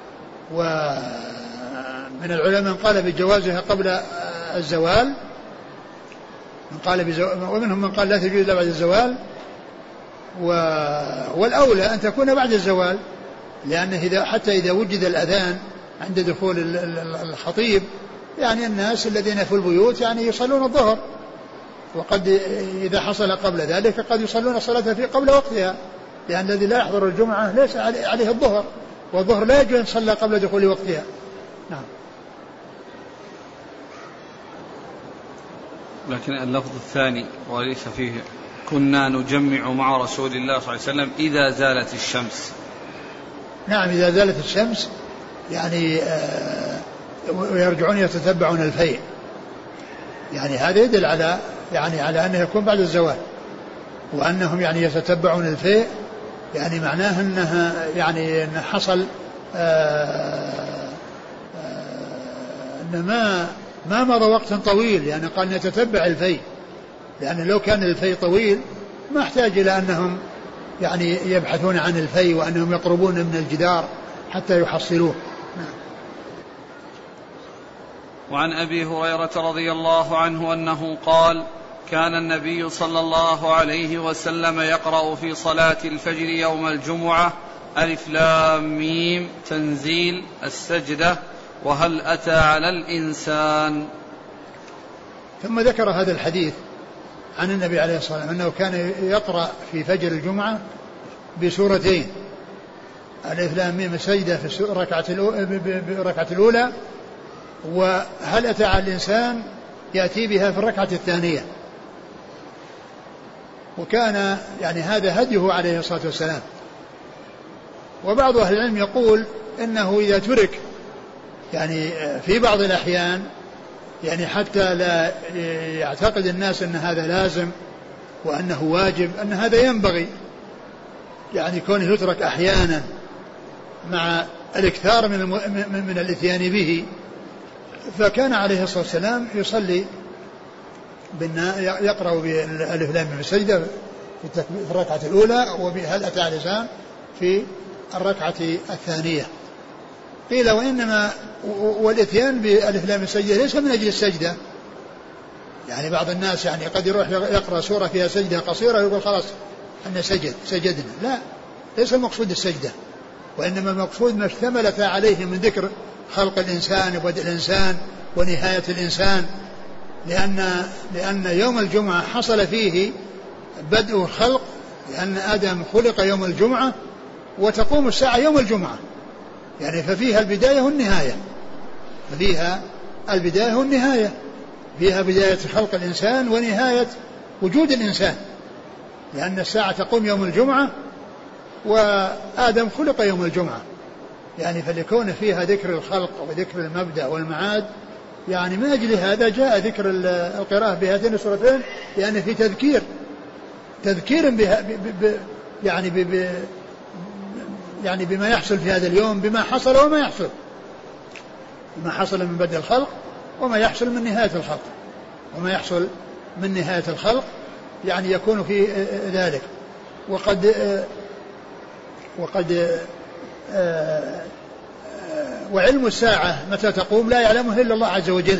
ومن العلماء من قال بجوازها قبل الزوال، من قال بزو... ومنهم من قال لا تجوز إلا بعد الزوال، و... والأولى أن تكون بعد الزوال، لأنه إذا حتى إذا وجد الأذان عند دخول الخطيب يعني الناس الذين في البيوت يعني يصلون الظهر، وقد إذا حصل قبل ذلك قد يصلون الصلاة في قبل وقتها، لأن الذي لا يحضر الجمعة ليس عليه الظهر، والظهر لا يجوز أن يصلى قبل دخول وقتها. نعم. لكن اللفظ الثاني وليس فيه كنا نجمع مع رسول الله صلى الله عليه وسلم إذا زالت الشمس. نعم، إذا زالت الشمس يعني آه ويرجعون يتتبعون الفيء، يعني هذا يدل على يعني على أنه يكون بعد الزوال، وأنهم يعني يتتبعون الفيء، يعني معناه أنها يعني أن حصل آه آه أن ما ما مضى وقت طويل، يعني قال نتتبع الفيء، لأن لو كان الفيء طويل ما احتاج إلى أنهم يعني يبحثون عن الفيء وأنهم يقربون من الجدار حتى يحصلوه. نعم. وعن أبي هريرة رضي الله عنه أنه قال: كان النبي صلى الله عليه وسلم يقرأ في صلاة الفجر يوم الجمعة ألف لام ميم تنزيل السجدة وهل أتى على الإنسان. ثم ذكر هذا الحديث عن النبي عليه الصلاة والسلام أنه كان يقرأ في فجر الجمعة بسورتين، الف لام ميم السجدة في الركعة الأولى، وهل أتى على الإنسان يأتي بها في الركعة الثانية. وكان يعني هذا هديه عليه الصلاة والسلام. وبعض أهل العلم يقول إنه إذا ترك يعني في بعض الأحيان يعني حتى لا يعتقد الناس أن هذا لازم وأنه واجب، أن هذا ينبغي يعني كونه يترك أحيانا مع الاكثار من, من, من الاتيان به. فكان عليه الصلاة والسلام يصلي يقرأ بالألف لام ميم السجدة في الركعة الأولى وبهل أتى على الإنسان في الركعة الثانية. قيل وإنما والإتيان بألف لام السجدة ليس من أجل السجدة، يعني بعض الناس يعني قد يروح يقرأ سورة فيها سجدة قصيرة ويقول خلاص أن سجد سجدنا، لا، ليس المقصود السجدة، وإنما المقصود ما اشتملت عليه من ذكر خلق الإنسان وبدء الإنسان ونهاية الإنسان، لأن لأن يوم الجمعة حصل فيه بدء الخلق، لأن آدم خلق يوم الجمعة وتقوم الساعة يوم الجمعة، يعني ففيها البداية والنهاية، ففيها البداية والنهاية، فيها بداية خلق الإنسان ونهاية وجود الإنسان، لأن الساعة تقوم يوم الجمعة وآدم خلق يوم الجمعة، يعني فليكون فيها ذكر الخلق وذكر المبدأ والمعاد، يعني من أجل هذا جاء ذكر القراءة بهاتين السورتين، لأن في تذكير تذكير بها ب ب يعني ب ب يعني بما يحصل في هذا اليوم، بما حصل وما يحصل، ما حصل من بدء الخلق وما يحصل من نهاية الخلق، وما يحصل من نهاية الخلق يعني يكون في ذلك. وقد وقد وعلم الساعة متى تقوم لا يعلمه إلا الله عز وجل،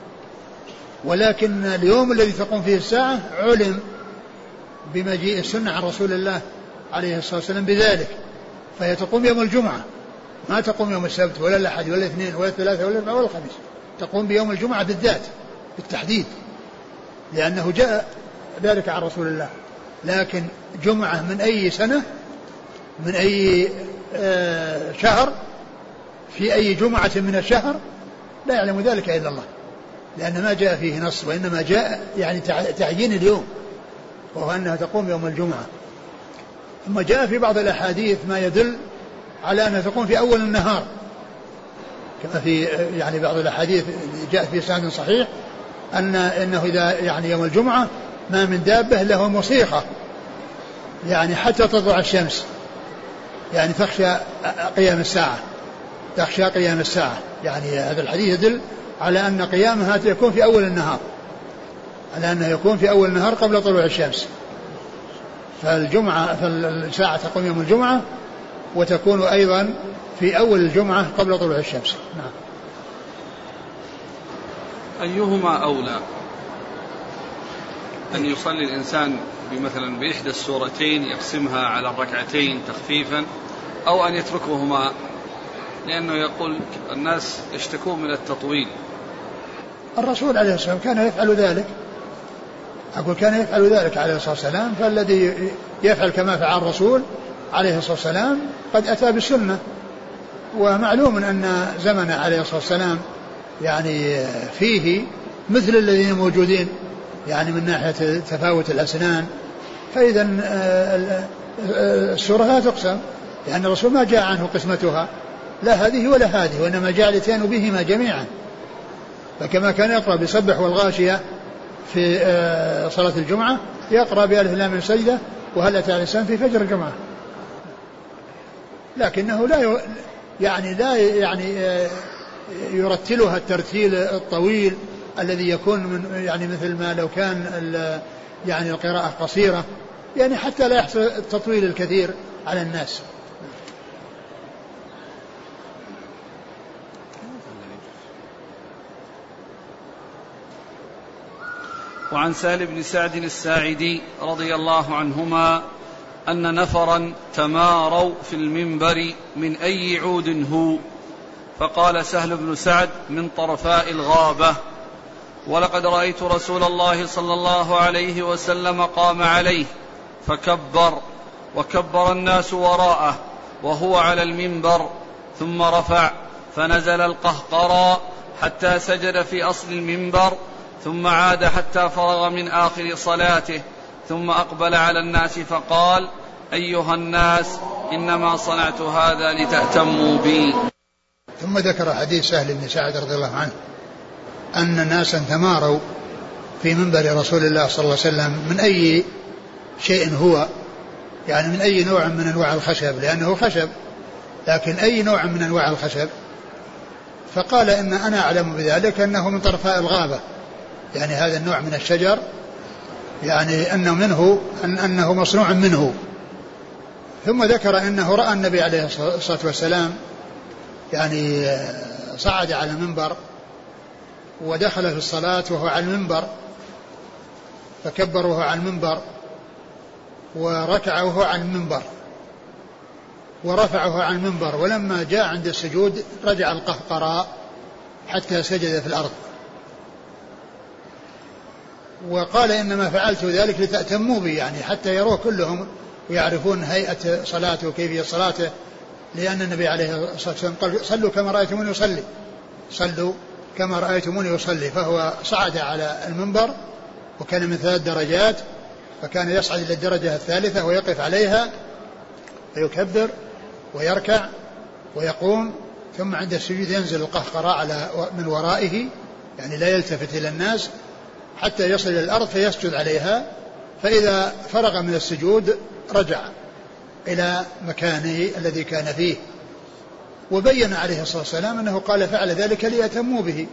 ولكن اليوم الذي تقوم فيه الساعة علم بمجيء السنة عن رسول الله عليه الصلاة والسلام بذلك، فهي تقوم يوم الجمعة، ما تقوم يوم السبت ولا الأحد ولا الاثنين ولا الثلاثة ولا الأربعاء ولا الخميس، تقوم بيوم الجمعة بالذات بالتحديد، لأنه جاء ذلك عن رسول الله. لكن جمعة من أي سنة من أي آه شهر في أي جمعة من الشهر لا يعلم ذلك إلا الله، لأن ما جاء فيه نص، وإنما جاء يعني تعيين اليوم، وهو أنها تقوم يوم الجمعة. ثم جاء في بعض الأحاديث ما يدل على أنها تقوم في أول النهار، كما في يعني بعض الأحاديث جاءت في سند صحيح أن إنه إذا يعني يوم الجمعة ما من دابة له مصيخة يعني حتى تطلع الشمس، يعني تخشى قيام الساعة، تخشى قيام الساعة، يعني هذا الحديث يدل على أن قيامها يكون في أول النهار، على أنه يكون في أول النهار قبل طلوع الشمس. فالجمعة فالساعة تقوم يوم الجمعة وتكون أيضا في أول الجمعة قبل طلوع الشمس. نعم. أيهما أولى، أن يصلي الإنسان بمثلا بإحدى السورتين يقسمها على الركعتين تخفيفا، أو أن يتركهما، لأنه يقول الناس يشتكون من التطويل؟ الرسول عليه الصلاة والسلام كان يفعل ذلك، أقول كان يفعل ذلك عليه الصلاة والسلام، فالذي يفعل كما فعل الرسول عليه الصلاة والسلام قد أتى بالسنة. ومعلوم أن زمن عليه الصلاة والسلام يعني فيه مثل الذين موجودين يعني من ناحية تفاوت الأسنان، فإذا السورة لا تقسم، لأن الرسول ما جاء عنه قسمتها لا هذه ولا هذه، وإنما جاء الاتيان بهما جميعا. فكما كان يقرأ بسبح والغاشية في صلاة الجمعة يقرأ بألف لام ميم سجدة وهل أتى على الإنسان في فجر الجمعة، لكنه لا يعني لا يعني يرتلها الترتيل الطويل الذي يكون من يعني مثل ما لو كان يعني القراءة قصيرة، يعني حتى لا يحصل التطويل الكثير على الناس. وعن سهل بن سعد الساعدي رضي الله عنهما أن نفرا تماروا في المنبر من أي عود هو، فقال سهل بن سعد من طرفاء الغابة، ولقد رأيت رسول الله صلى الله عليه وسلم قام عليه فكبر وكبر الناس وراءه وهو على المنبر ثم رفع فنزل القهقرى حتى سجد في أصل المنبر ثم عاد حتى فرغ من آخر صلاته ثم أقبل على الناس فقال أيها الناس إنما صنعت هذا لتأتموا بي. ثم ذكر حديث سهل بن سعد رضي الله عنه أن ناسا تماروا في منبر رسول الله صلى الله عليه وسلم من أي شيء هو، يعني من أي نوع من أنواع الخشب، لأنه خشب لكن أي نوع من أنواع الخشب. فقال إن أنا أعلم بذلك أنه من طرفاء الغابة، يعني هذا النوع من الشجر، يعني أنه منه أن أنه مصنوع منه. ثم ذكر أنه رأى النبي عليه الصلاة والسلام يعني صعد على المنبر ودخل في الصلاة وهو على المنبر، فكبر وهو على المنبر، وركع وهو على المنبر، ورفع وهو على المنبر، ولما جاء عند السجود رجع القهقراء حتى سجد في الأرض. وقال إنما فعلت ذلك لتأتموا بي، يعني حتى يروه كلهم ويعرفون هيئة صلاته وكيفية صلاته، لأن النبي عليه الصلاة والسلام قال صلوا كما رأيتموني يصلي، صلوا كما رأيتموني يصلي. فهو صعد على المنبر وكان من ثلاث درجات، فكان يصعد إلى الدرجة الثالثة ويقف عليها ويكبر ويركع ويقوم، ثم عند السجود ينزل القهقراء على من ورائه، يعني لا يلتفت إلى الناس حتى يصل إلى الأرض فيسجد عليها، فإذا فرغ من السجود رجع إلى مكانه الذي كان فيه. وبين عليه الصلاة والسلام أنه قال فعل ذلك ليأتموا به،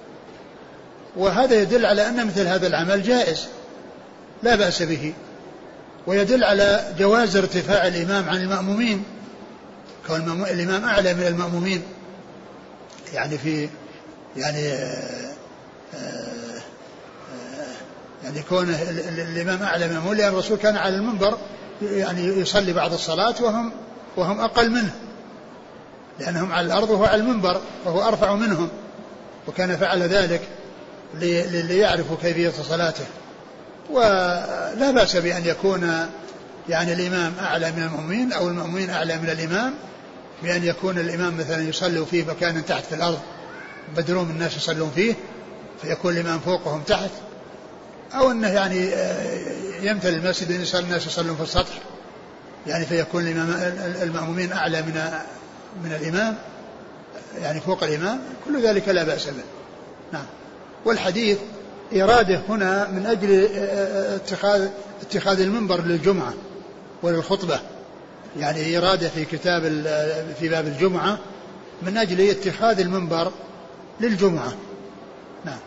وهذا يدل على أن مثل هذا العمل جائز لا بأس به، ويدل على جواز ارتفاع الإمام عن المأمومين، كون الإمام أعلى من المأمومين، يعني في يعني آآ آآ يعني كون الإمام أعلى من المأمومين، لأن الرسول كان على المنبر يعني يصلي بعض الصلاة وهم وهم أقل منه، لأنهم على الأرض وهو على المنبر وهو أرفع منهم، وكان فعل ذلك ليعرفوا كيفية صلاته. ولا بأس بأن يكون يعني الإمام أعلى من المأمومين أو المأمومين أعلى من الإمام، بأن يكون الإمام مثلا يصلوا في مكان تحت في الأرض بدروم الناس يصلون فيه فيكون الإمام فوقهم تحت، أو أنه يعني يمتلئ المسجد أن يصلي الناس يصلون في السطح، يعني فيكون المأمومين أعلى من من الإمام، يعني فوق الإمام، كل ذلك لا بأس به. نعم. والحديث إرادة هنا من أجل اتخاذ اتخاذ المنبر للجمعة وللخطبة، يعني إرادة في كتاب في باب الجمعة من أجل اتخاذ المنبر للجمعة. نعم.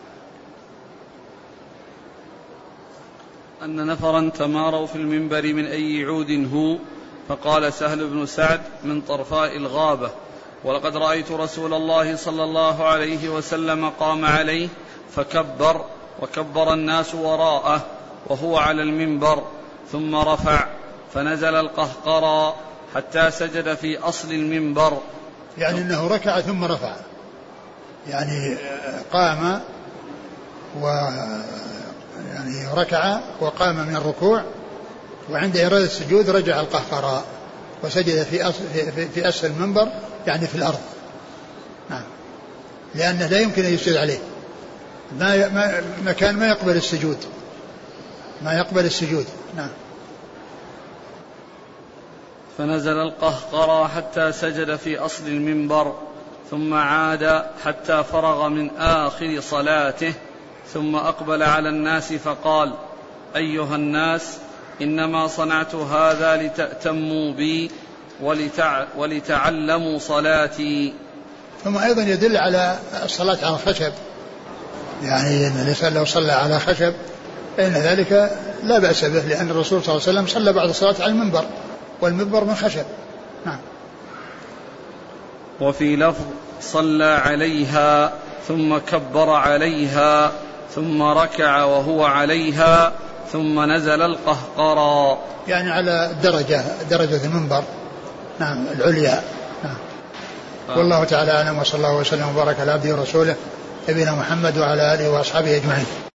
أن نفرا تماروا في المنبر من أي عود هو، فقال سهل بن سعد من طرفاء الغابة، ولقد رأيت رسول الله صلى الله عليه وسلم قام عليه فكبر وكبر الناس وراءه وهو على المنبر ثم رفع فنزل القهقرى حتى سجد في أصل المنبر، يعني أنه ركع ثم رفع، يعني قام و يعني ركع وقام من الركوع، وعند إرادة السجود رجع القهقرى وسجد في أصل في, في أسفل المنبر، يعني في الأرض. نعم. لأنه لا يمكن أن يسجد عليه، ما ما مكان ما يقبل السجود، ما يقبل السجود. نعم. فنزل القهقرى حتى سجد في أصل المنبر ثم عاد حتى فرغ من آخر صلاته ثم أقبل على الناس فقال أيها الناس إنما صنعت هذا لتأتموا بي ولتع... ولتعلموا صلاتي. ثم أيضا يدل على الصلاة على الخشب، يعني أن الإنسان لو صلى على خشب فإن ذلك لا بأس به، لأن الرسول صلى الله عليه وسلم صلى بعد الصلاة على المنبر، والمنبر من خشب. نعم. وفي لفظ صلى عليها ثم كبر عليها ثم ركع وهو عليها ثم نزل القهقرى، يعني على الدرجة درجة المنبر. نعم، العليا. نعم. والله تعالى أعلم، وصلى الله وسلم وبارك على عبده ورسوله نبينا محمد وعلى آله وأصحابه أجمعين.